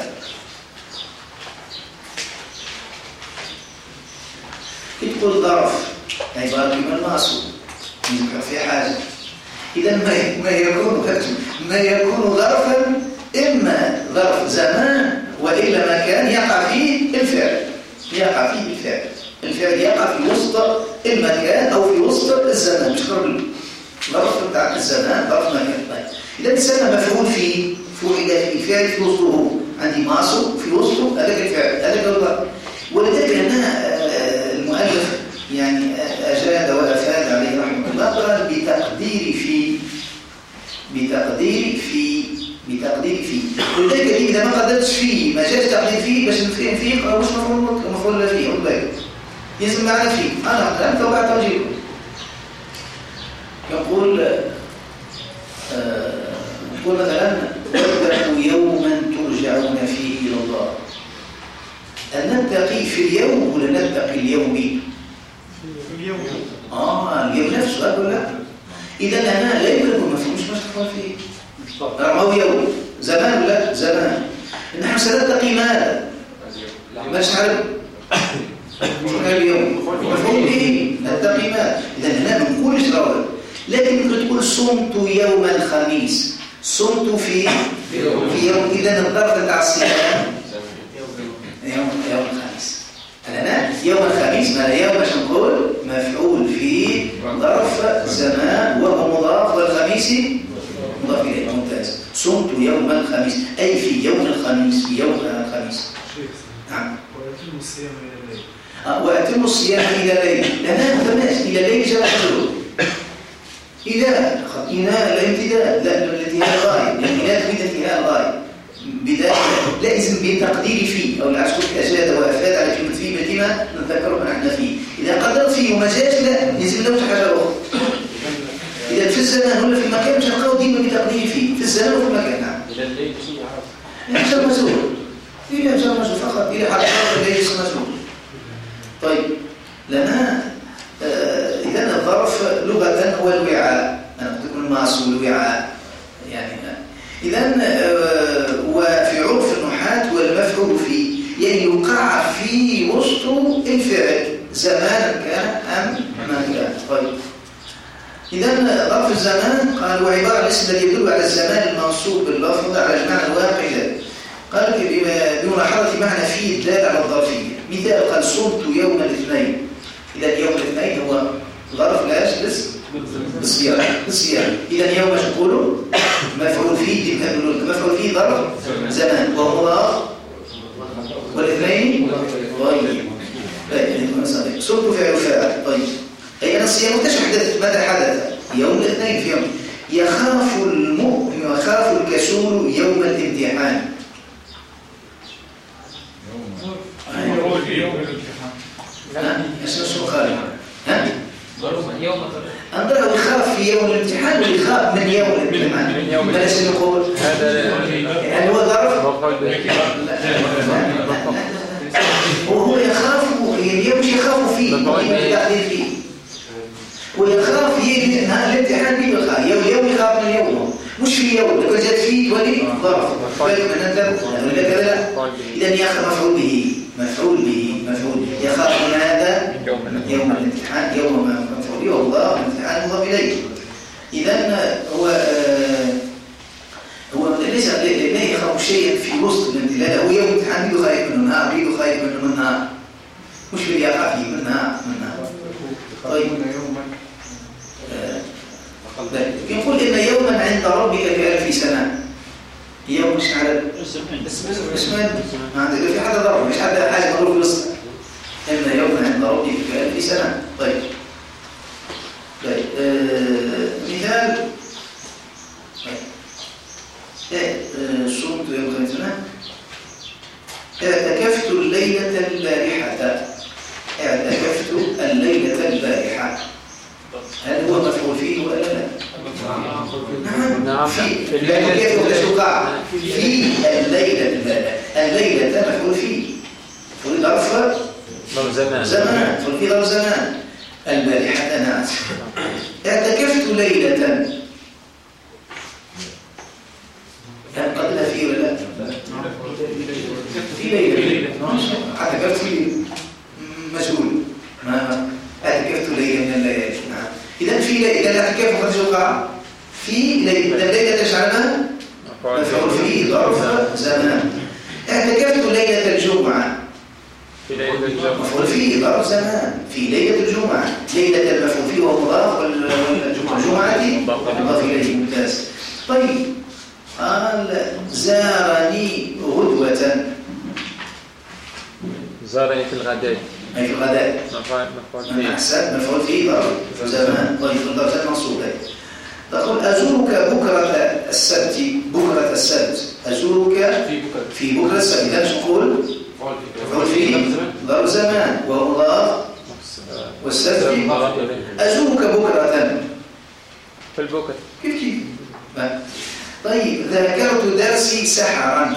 تقول ظرف عبارة من المعصوم يذكر في حاجة. إذا ما يكون ظرفا إما ظرف زمان وإلا مكان يقع فيه الفعل، الفعل يقع في وسط المكان أو في وسط الزمان، مش قبل ظرف بتاع الزمان ظرف مكان. طيب إذا تسمى مفعول فيه فعل الفعل في وسطه، عندي معصوم في وسطه هذا الفعل، هذا الظرف. ولذلك أنها المؤلف يعني أجاد وأفاد عليه رحمه الله، قال بتقدير في ولذلك إذا ما قدرتش فيه ما جاءش تقدير فيه باش نفهم فيه أو مش مفعول فيه أو باقي يلزم معنا فيه. أنا كلام توقع توجيهه. يقول مثلا: واتقوا يوما ترجعون فيه إلى الله. أن نتقي في اليوم ولا نتقي اليوم؟ اليوم نفسه هذا لا. إذا أنا لا يمكن أن مفهوم مش مشتغل فيه. هو يوم زمان ولا زمان. نحن سنتقي ماذا؟ مش عارف. اليوم مفهوم به نتقي ماذا؟ إذا هنا بنقول إيش راوي. لكن ممكن تقول صمت يوم الخميس، صمت في يوم. إذا الظرف بتاع الصيام يوم الخميس. الآن يوم الخميس ما يوم باش نقول مفعول فيه ظرف زمان وهو مضاف، والخميس مضاف إليه. ممتاز. صمت يوم الخميس أي في يوم الخميس، في يوم الخميس. نعم. وأتم الصيام إلى الليل. وأتم الصيام إلى الليل. لا متماس إلى الليل جاء حلو. إلى الامتداد، لا الانتهاء الغاية، الامتداد بانتهاء الغاية. بداية لازم بتقدير فيه أو العشق أجاد وأفاد على كلمة فيه بما نتذكره نحن فيه. إذا قدرت فيه وما جاش لا لازم نوجه حاجة أخرى. إذا في الزمان ولا في المكان مش هنلقاو ديما بتقدير فيه، في الزمان وفي المكان. نعم. إلى الليل شيء عارف. جار مجهول. إلى جار مجهول فقط، إلى حركات الليل اسم مجهول. طيب لنا إذا الظرف لغة هو الوعاء. أنا قلت لكم المعصوم الوعاء يعني. إذن وفي عرف النحاة والمفعول فيه يعني يقع في وسط الفعل زمانا كان أم مكان. طيب إذن ظرف الزمان قال وعبارة الاسم الذي يدل على الزمان المنصوب باللفظ على المعنى الواقع. قال بملاحظة معنى فيه الدال على الظرفية. مثال قال صمت يوم الاثنين. إذا يوم الاثنين هو ظرف لا يجلس بالصيام. إذا يوم نقول مفعول فيه مفعول فيه ظرف زمان وهو مضاف والاثنين. طيب صمت فعل فاعل. طيب أي أنا الصيام متى حدث؟ ماذا حدث؟ يوم الاثنين في يوم. يخاف الكسول يوم الامتحان. يوم الامتحان. اسمه خالد. أنظر يخاف في يوم الامتحان ويخاف من يوم الامتحان. بلاش نقول يعني هو ظرف. وهو يخاف اليوم مش يخاف فيه فيه ويخاف الامتحان به يخاف يوم يخاف من يوم مش في يوم لو جات فيه ولي ظرف. ولا كذا. إذا يخاف مفعول به يخاف من هذا يوم الامتحان يوم مفعول به والله الامتحان مضاف إليه. إذا هو ليس لا يخاف شيء في وسط الامتلاء. هو يوم الامتحان بيده خايف منه نهار، بيده خايف منه نهار، مش في يقع فيه من نهار. طيب يقول إن يوما عند ربك كألف سنة. يوم مش على اسمه ما عندك في حدا ضرب مش حدا حاجة مضروب في الوسط إن يوم عند ربك كألف سنة. طيب مثال صمت يوم خمسنا اعتكفت الليلة البارحة. اعتكفت الليلة البارحة هل هو مفعول فيه ولا لا؟ نعم. في الليلة كيف تقع في الليلة البارحة. الليلة مفعول فيه مفعول ظرف زمان مفعول فيه ظرف زمان. البارحة ناس. اعتكفت ليلة كان قبلها فيه ولا لا؟ في ليلة اعتكفت فيه مجهول ما اعتكفت ليلة من الليالي. نعم. إذا في ليلة إذا الاعتكاف قد يقع في ليلة. الليلة تجعلها مفعول فيه ظرف زمان. اعتكفت ليلة الجمعة في ليلة الجمعة مفعول فيه ظرف زمان في ليلة الجمعة. ليلة المفعول فيه وهو مضاف والجمعة مضاف إليه. ممتاز. طيب قال زارني غدوة. زارني في الغداء أي في الغداء أحسن مفعول فيه ظرف زمان. طيب الظرف زمان منصوب. تقول أزورك بكرة السبت. بكرة السبت أزورك في بكرة السبت. إذا نقول مفعول فيه ظرف زمان وهو مضاف والسبت أزورك بكرة في البكرة كيف. طيب ذاكرت درسي سحرا.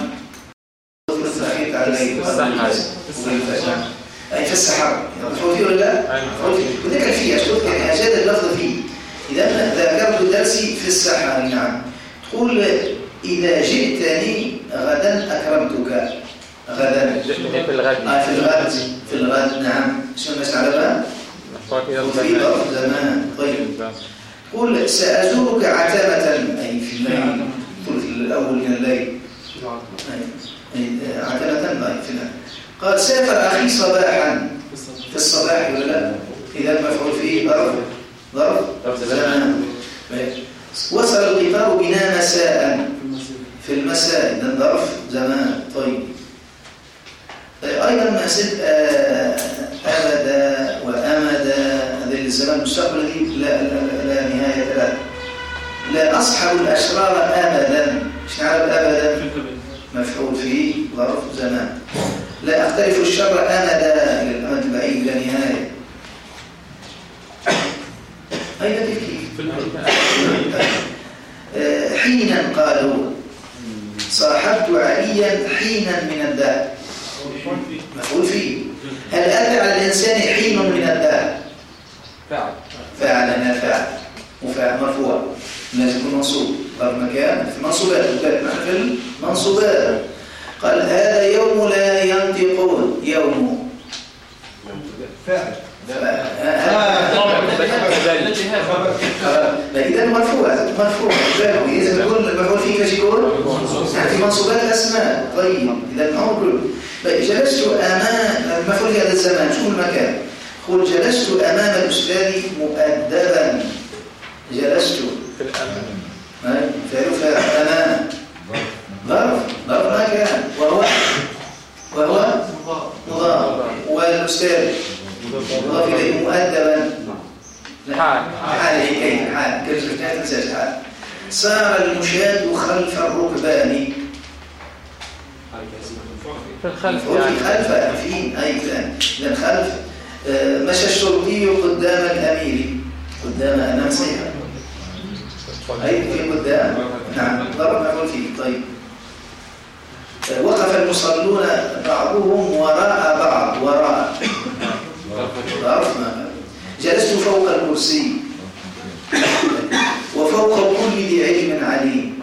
أي في السحر مفعول فيه ولا لا؟ مفعول فيه. وذكر فيه أشوف يعني أجاد اللفظ فيه. إذا ذاكرت درسي في السحر. نعم. تقول إذا جئتني غدا أكرمتك. غدا في الغد في الغد. نعم. شنو المسألة بقى؟ في ظرف زمان. طيب قل سأزورك عتمة أي في الليل. قل في الأول من الليل عتمة في الليل. قال سافر أخي صباحا. في الصباح ولا لا؟ إذا المفعول فيه ظرف زمان. وصل القطار بنا مساء. في المساء إذا ظرف زمان. طيب أيضا ما سد أبدا وأمدا هذه الزمان المستقبل دي لا نهاية له. لا أصحب الأشرار أبدا. إيش نعرف أبدا؟ مفعول فيه ظرف زمان. لا أختلف الشر أمدا إلى الأمد البعيد إلى نهاية. أين تكيف؟ حينا قالوا صاحبت عليا حينا من الدهر. مفعول فيه. هل أتى على الإنسان حين من الدهر؟ فعل فاعل وفاعل مرفوع لازم يكون منصوب. ظرف مكان في منصوبات في المنصوبات. قال هذا يوم لا ينطقون. يوم فاعل إذا مرفوع إذا يكون المفعول فيه كيف يكون؟ في منصوبات الأسماء. طيب إذا نقول جلست أمام المفعول في هذا الزمان. شو المكان؟ قل جلست أمام الأستاذ مؤدبا. جلست في الأمام فعل أمام ظرف مكان وهو مضاف والأستاذ مضاف إليه مؤدبا. حال كيف تنسى حال. صار المشاة خلف الركبان. في الخلف خلف في أي فلان. إذا خلف. مشى الشرطي قدام الأمير. قدام أمام سيئة أي في قدام. نعم ضرب مفعول فيه. طيب وقف المصلون بعضهم وراء بعض. وراء ظرف. جلست فوق الكرسي. وفوق كل ذي علم عليم.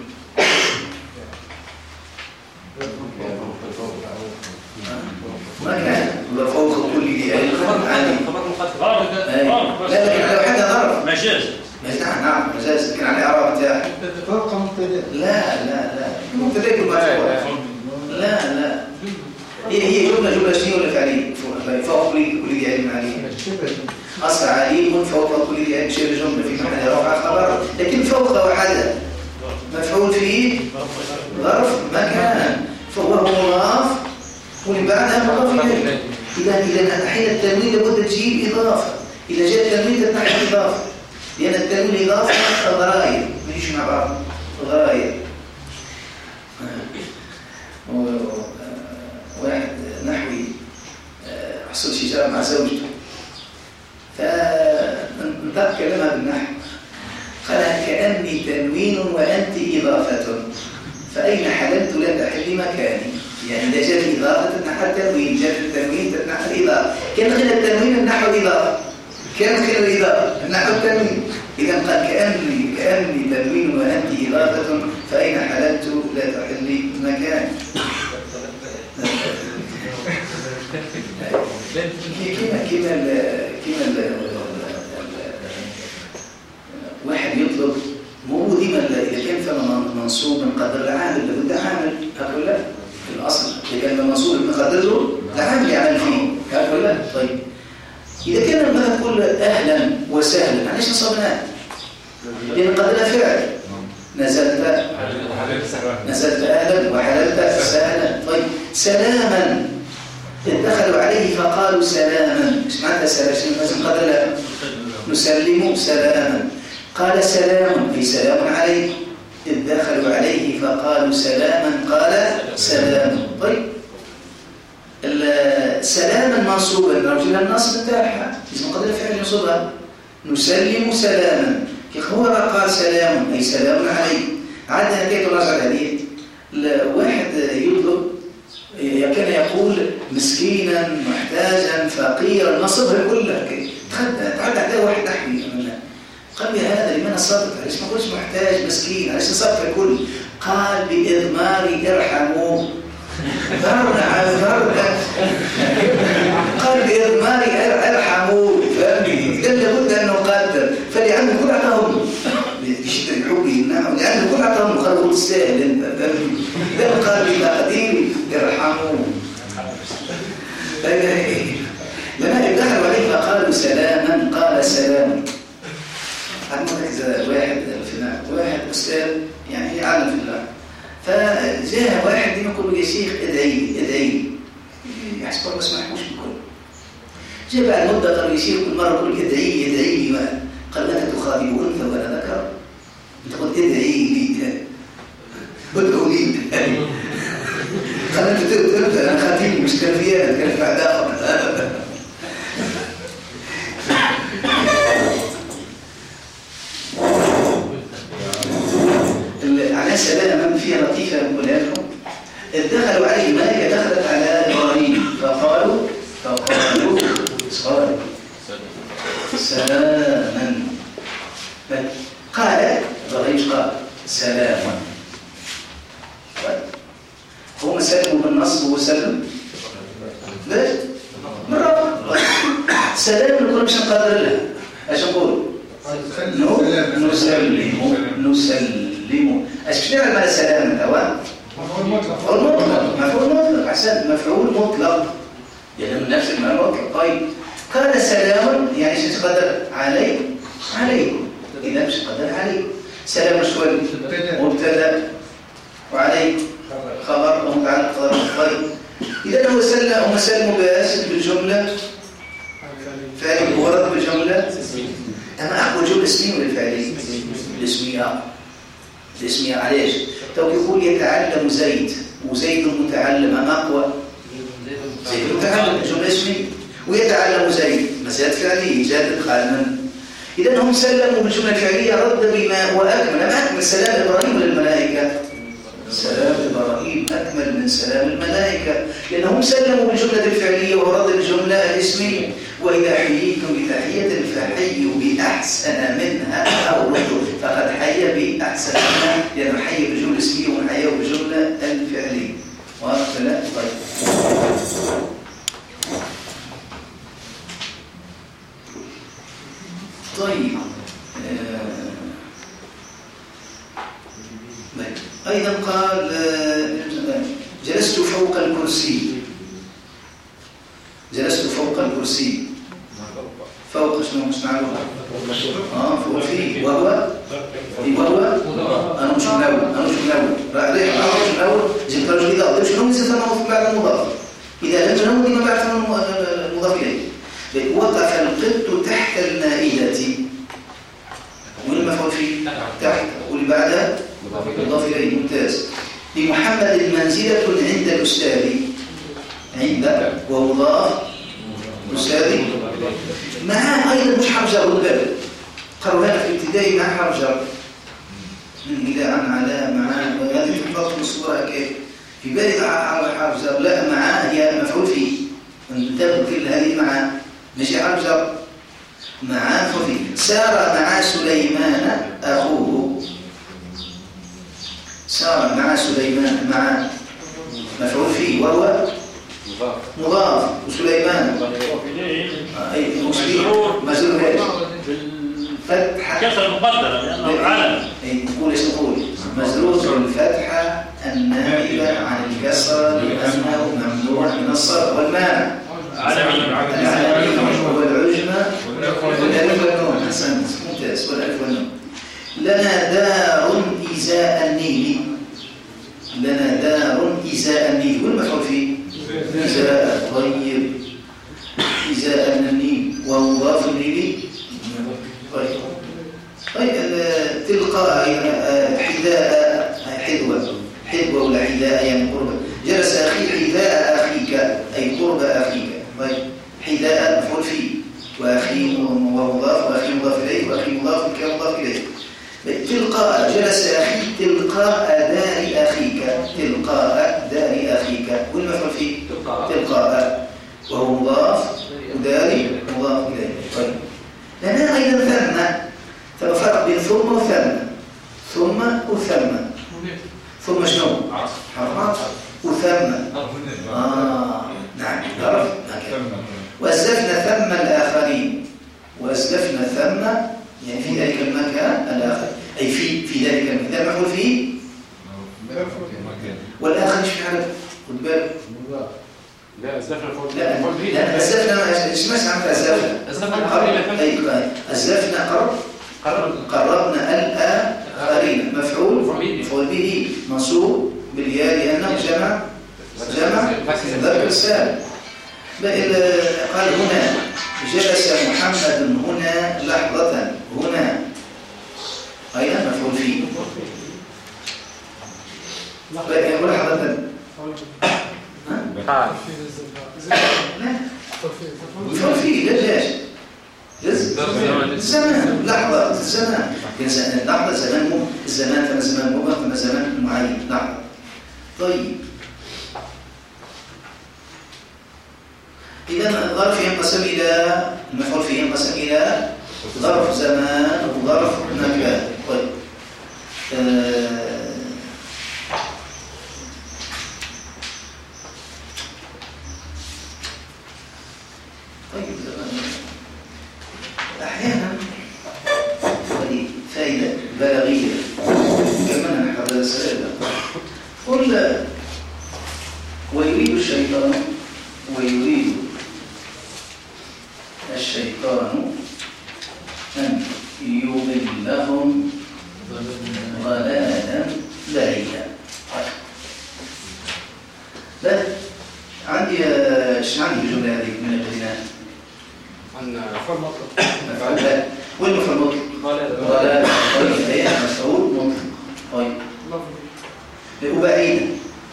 ما كان وفوق كل ذي علم عليم. لا لكن على حد ظرف مجاز. نعم مجاز. لكن على الإعراب بتاعه فوق مبتدأ. لا مبتدأ يكون مرفوع. لا هي جملة شنو ولا فعلية؟ فوق كل ذي علم عليم. أصل عليم فوق كل ذي علم شيء جملة في محل رفع خبر. لكن فوق وحدة مفعول فيه ظرف مكان، فهو مضاف واللي بعدها مضاف إليه. إذا حين التنوين لابد تجيب إضافة، إذا جاء التنوين تتنحى إضافة، لأن التنوين إضافة ضرائب ما يجي مع بعض ضرائب. واحد نحوي حصل شجاع مع زوجته فانطق كلمها بالنحو قال كأني تنوين وأنت إضافة فأين حللت لا تحل مكاني. يعني إذا جاء الإضافة تتنحى التنوين، جاء التنوين تتنحى الإضافة. كان غير التنوين النحو الإضافة، كان غير الإضافة النحو التنوين. إذا قال كأني تنوين وأنت إضافة فأين حللت لا تحل مكاني. كما واحد يطلب مو ديما إذا كان فما منصوب من قدر العامل لابد عامل هكذا لا في الأصل. إذا كان منصوب من قدر له العامل يعمل فيه هكذا لا. طيب إذا كان لما تقول أهلا وسهلا معلش نصبناه لأن قدرها فعل نزلت أهلا وحللت سهلا. طيب سلاما دخلوا عليه فقالوا سلاما، ايش معنى سلام؟ لازم قدر نسلم سلاما. قال سلام أي سلام عليك. إذ دخلوا عليه فقالوا سلاما قال سلام. طيب سلاما منصوبا نرجو النصب بتاعها اسم قدر فعل ينصبها نسلم سلاما. هو قال سلام أي سلام عليك. عادة كيف تراجع الحديث واحد يطلب كان يقول مسكينا محتاجا فقيرا نصبها كلها تعدى عليه واحد نحوي قال يا هذا لمن صدق ليش ما قلتش محتاج مسكين ليش صدق الكل؟ قال بإضمار ارحموه قال بإضمار ارحموه فهمني قال لابد أن نقدر فاللي عنده كل عطاهم بشدة الحب النعم اللي عنده كل عطاهم قال قلت سهل انت فهمني قال بتقدير ارحموه. لما دخلوا عليه فقالوا سلاما قال سلام. واحد أستاذ يعني يعلم في الله فجاء واحد يقول يا شيخ ادعي يحسبه ما سمعهوش بكل. جاء بعد مدة قال يا شيخ كل مرة يقول ادعي قال أنت تخاطب أنثى ولا ذكر؟ أنت قلت ادعي لي ادعو لي قال أنت تقول أنا خاتمي مش كان فيها أنا كان بعدها على سلامة فيها لطيفة أقولها لكم. دخلوا عليه الملائكة دخلت على إبراهيم فقالوا سلاما. قال إبراهيم قال سلاما. هم سلموا بالنصب وسلم ليش؟ مرة سلام نقول مش نقدر لها ايش نقول؟ نسلم ايش نعمل على سلام تمام؟ مفعول مطلق احسن مفعول مطلق يعني من نفس المعنى مطلق. طيب قال سلام يعني ايش تقدر عليكم اذا مش تقدر عليكم سلام شوي مبتدا وعليك خبر ومتعلق خبر. طيب اذا هو سلموا بالجمله فعلي ورد بالجمله اما اقوى جمله اسميه ولا فعليه؟ الاسميه علاش؟ تو يقول يتعلم زيد وزيد متعلم اما اقوى زيد متعلم جمله اسميه ويتعلم زيد مسألة فعليه جادت قائما. اذا هم سلموا بالجمله الفعليه رد بما واكمل. ما اكمل سلام ابراهيم للملائكه؟ سلام إبراهيم أكمل من سلام الملائكة لأنهم سلموا بالجملة الفعلية ورد الجملة الاسمية. وإذا حييتم بتحية فحيوا بأحسن منها أو ردوا فقد حي بأحسن منها لأنه حي بالجملة الاسمية وحيوا بالجملة الفعلية. واضح لا؟ طيب أيضا قال جلست فوق الكرسي فوق شنو مش نعرف فوق فيه وهو انا مش منون رايح مش منون جبت له جديد ده شنو يصير ثمنه بعد المضاف اذا لم ننون ما بعد المضاف اليه وقف القط تحت المائده والمفعول فيه تحت واللي بعدها مضاف اليه ممتاز لمحمد منزله عند الاستاذ عند ومضاف أستاذي معاه أيضا مش حرف جر والباب قالوا هنا في الابتدائي مع حرف جر إلى عن على معاه وهذه تحفظ الصورة كيف في بالي حرف جر لا معاه هي مفعول فيه انتبهوا كل هذه معاه مش حرف جر معاه مفعول فيه سار مع سليمان أخوه سار مع سليمان مع مفعول فيه وهو مضاف وسليمان اي مجرور بالفتحه كسر مقدره لانه علم نقول ايش نقول مجرور بالفتحه النائبه عن الكسر لانه ممنوع من الصرف والمانع العلمي والعجمه والالف والنون احسنت ممتاز والالف والنون لنا دار ازاء النيل لنا دار ازاء النيل والمفعول فيه إزاء طيب إزاء النيل ومضاف النيل طيب تلقاء حذاء حذوة ولا حذاء يعني قربة جلس أخي حذاء أخيك أي قرب أخيك طيب حذاء مفعول فيه وأخي ومضاف وأخي مضاف إليه وأخي مضاف كمضاف إليه تلقاء جلس أخي تلقاء دار أخيك تلقاء دار أخيك والمفعول فيه تلقاء وهو مضاف وداري مضاف إليه طيب لنا أيضا ثم فرق بين ثم وثم ثم شنو؟ حرف وثم نعم عرف وأزلفنا ثم الآخرين وأزلفنا ثم يعني في ذلك المكان الآخر أي في ذلك المكان مفعول فيه والآخر مش عارف خد بالك لا أزلفنا لا أزلفنا إيش ما سمعت أزلفنا قربنا الآخرين مفعول به منصوب بالياء لأنه جمع ذكر السالم قال هنا جلس محمد هنا لحظة هنا أيضا مفعول فيه يقول لحظة مفعول فيه ليش الزمان لحظة الزمان لحظة زمان الزمان ثم زمان مبهم ثم زمان معين لحظة طيب إذا الظرف ينقسم إلى المفعول فيه ينقسم إلى ظرف زمان وظرف مكان طيب أحيانا هذه فائدة بلاغية كما نحن هذا السؤال قل ويريد الشيطان أن يضلهم ضلالا بعيدا لا عندي ايش عندي الجملة هذه من القرينات عن مفعول مطلق مفعول لا وين مفعول مطلق ضلالا طيب هي مفعول مطلق طيب وبعيدا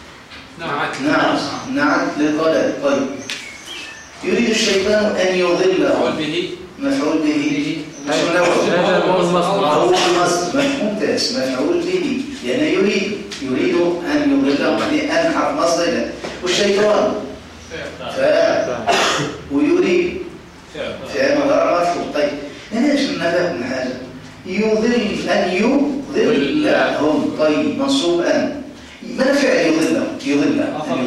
نعم للضلال طيب يريد الشيطان أن يضله مفعول به مفعول ممتاز مفعول به لأنه يريد أن يضله لأن حرف مصدر والشيطان فاعل ويريد فعل مضارع مرفوع طيب ليش نبه من حاجة يضل أن يضلهم طيب منصوب أن ماذا فعل يضل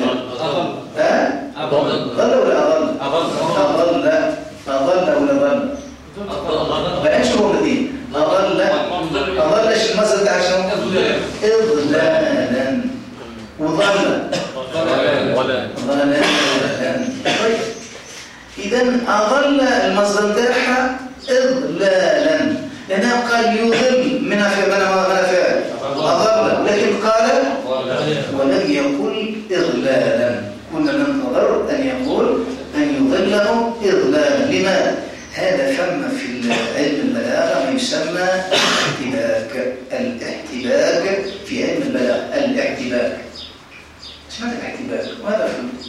ضل ولا أضل أضل ولا ضل بلاش هو الاثنين أضل ايش المصدر تاع شنو إضلالا وضل ضلالا طيب إذا أضل المصدر تاعها إضلالا، لأنها قال يضل من فعل أضل، لكن قال ولم يقل إضلالا. كنا ننتظر أن يقول أن يضلهم إضلالا. لماذا؟ هذا ثم في علم البلاغة ما يسمى الاحتباك. الاحتباك في علم البلاغة الاحتباك. سمعت الاحتباك؟ وهذا في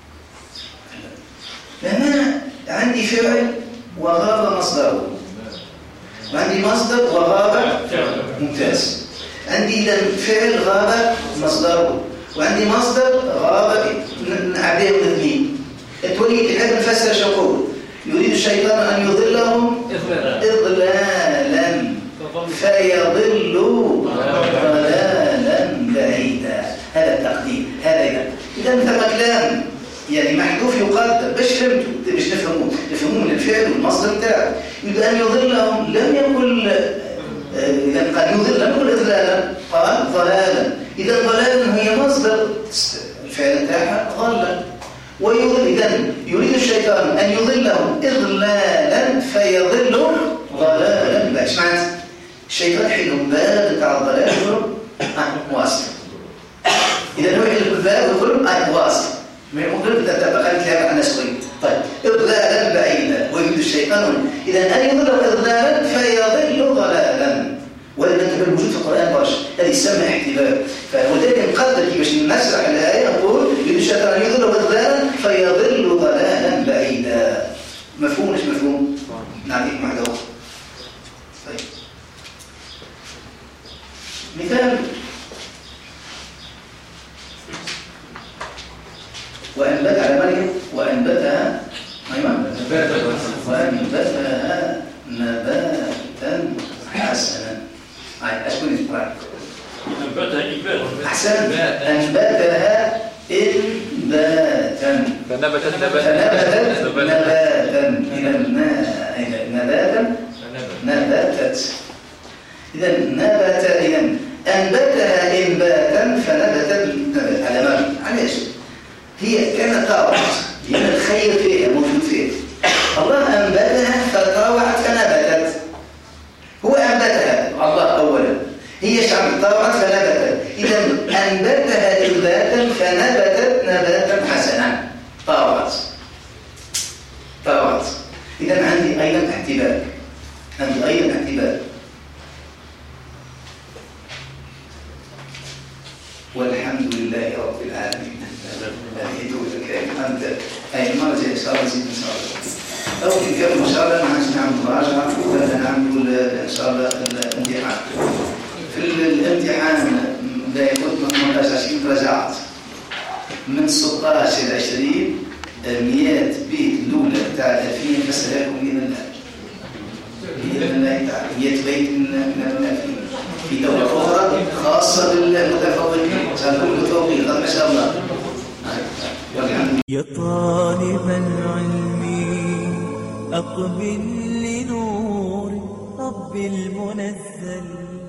لأن أنا عندي فعل وغاب مصدره، وعندي مصدر وغاب ممتاز. عندي إذا فعل غاب مصدره، وعندي مصدر غاب نعبيه من اثنين. تولي الحد نفسر شقول يريد الشيطان أن يضلهم إضلالا فيضلوا ضلالا بعيدا. هذا التقدير. هذا إذا مثل كلام يعني محذوف يقدر باش فهمتوا باش نفهموا من الفعل والمصدر تاعه. يريد أن يضلهم لم يقل إذا قال يضل لم يقل إضلالا، قال ضلالا. إذا ضلالا هي مصدر الفعل تاعها ضلا. ويضل إذا يريد الشيطان أن يضلهم إضلالا فيضلوا ضلالا. باش معنات الشيطان يحل باب تاع الضلال يقول واصل. إذا هو يحل الباب ويقول واصل. ما يقول تتبقى كلام عن نسوي. طيب إضلالا بعيدا ويريد الشيطان إذا أن يضلهم إضلالا فيضلوا ضلالا. ولذا انتبه الموجود في القرآن باش هذه يسمى احتباب. فولذلك نقدر كيفاش نشرح الآية نقول يريد الشيطان أن يضلهم إضلالا فيضلوا ضلالا بعيدا. مفهوم مش مفهوم؟ نعطيك واحدة أخرى. طيب مثال وأنبت على مريم وأنبتها وأنبتها نباتا حسنا. أشكون القرآن أحسن. أنبتها إنباتا فنبتت نباتت. إذا نبات إذا أنبتها إنباتا فنبتت نبات على مريم. علاش؟ هي كانت طاوعت لأن الخير فيها موجود فيها. الله أنبتها فطاوعت فنبتت. هو أنبتها الله أولا، هي شعب طاوعت فنبتت. إذا أنبتها إنباتا فنبتت نباتا حسنا. طاوعت. إذا عندي أيضا احتباك. والحمد لله رب العالمين. أنت أي مرة إن شاء الله نزيد إن شاء الله. أو كيف إن شاء الله نعمل مراجعة ولا نعمل إن شاء الله الامتحان. في الامتحان لا يكون 20 مراجعات من 16 إلى 20 100 بيت الأولى تاع 2000 نسأل لكم بإذن الله تعالى 100 بيت من في دورة أخرى خاصة بالمتفوقين. سأكون متفوقين ما شاء الله. يا طالب العلم أقبل لنور رب المنزل.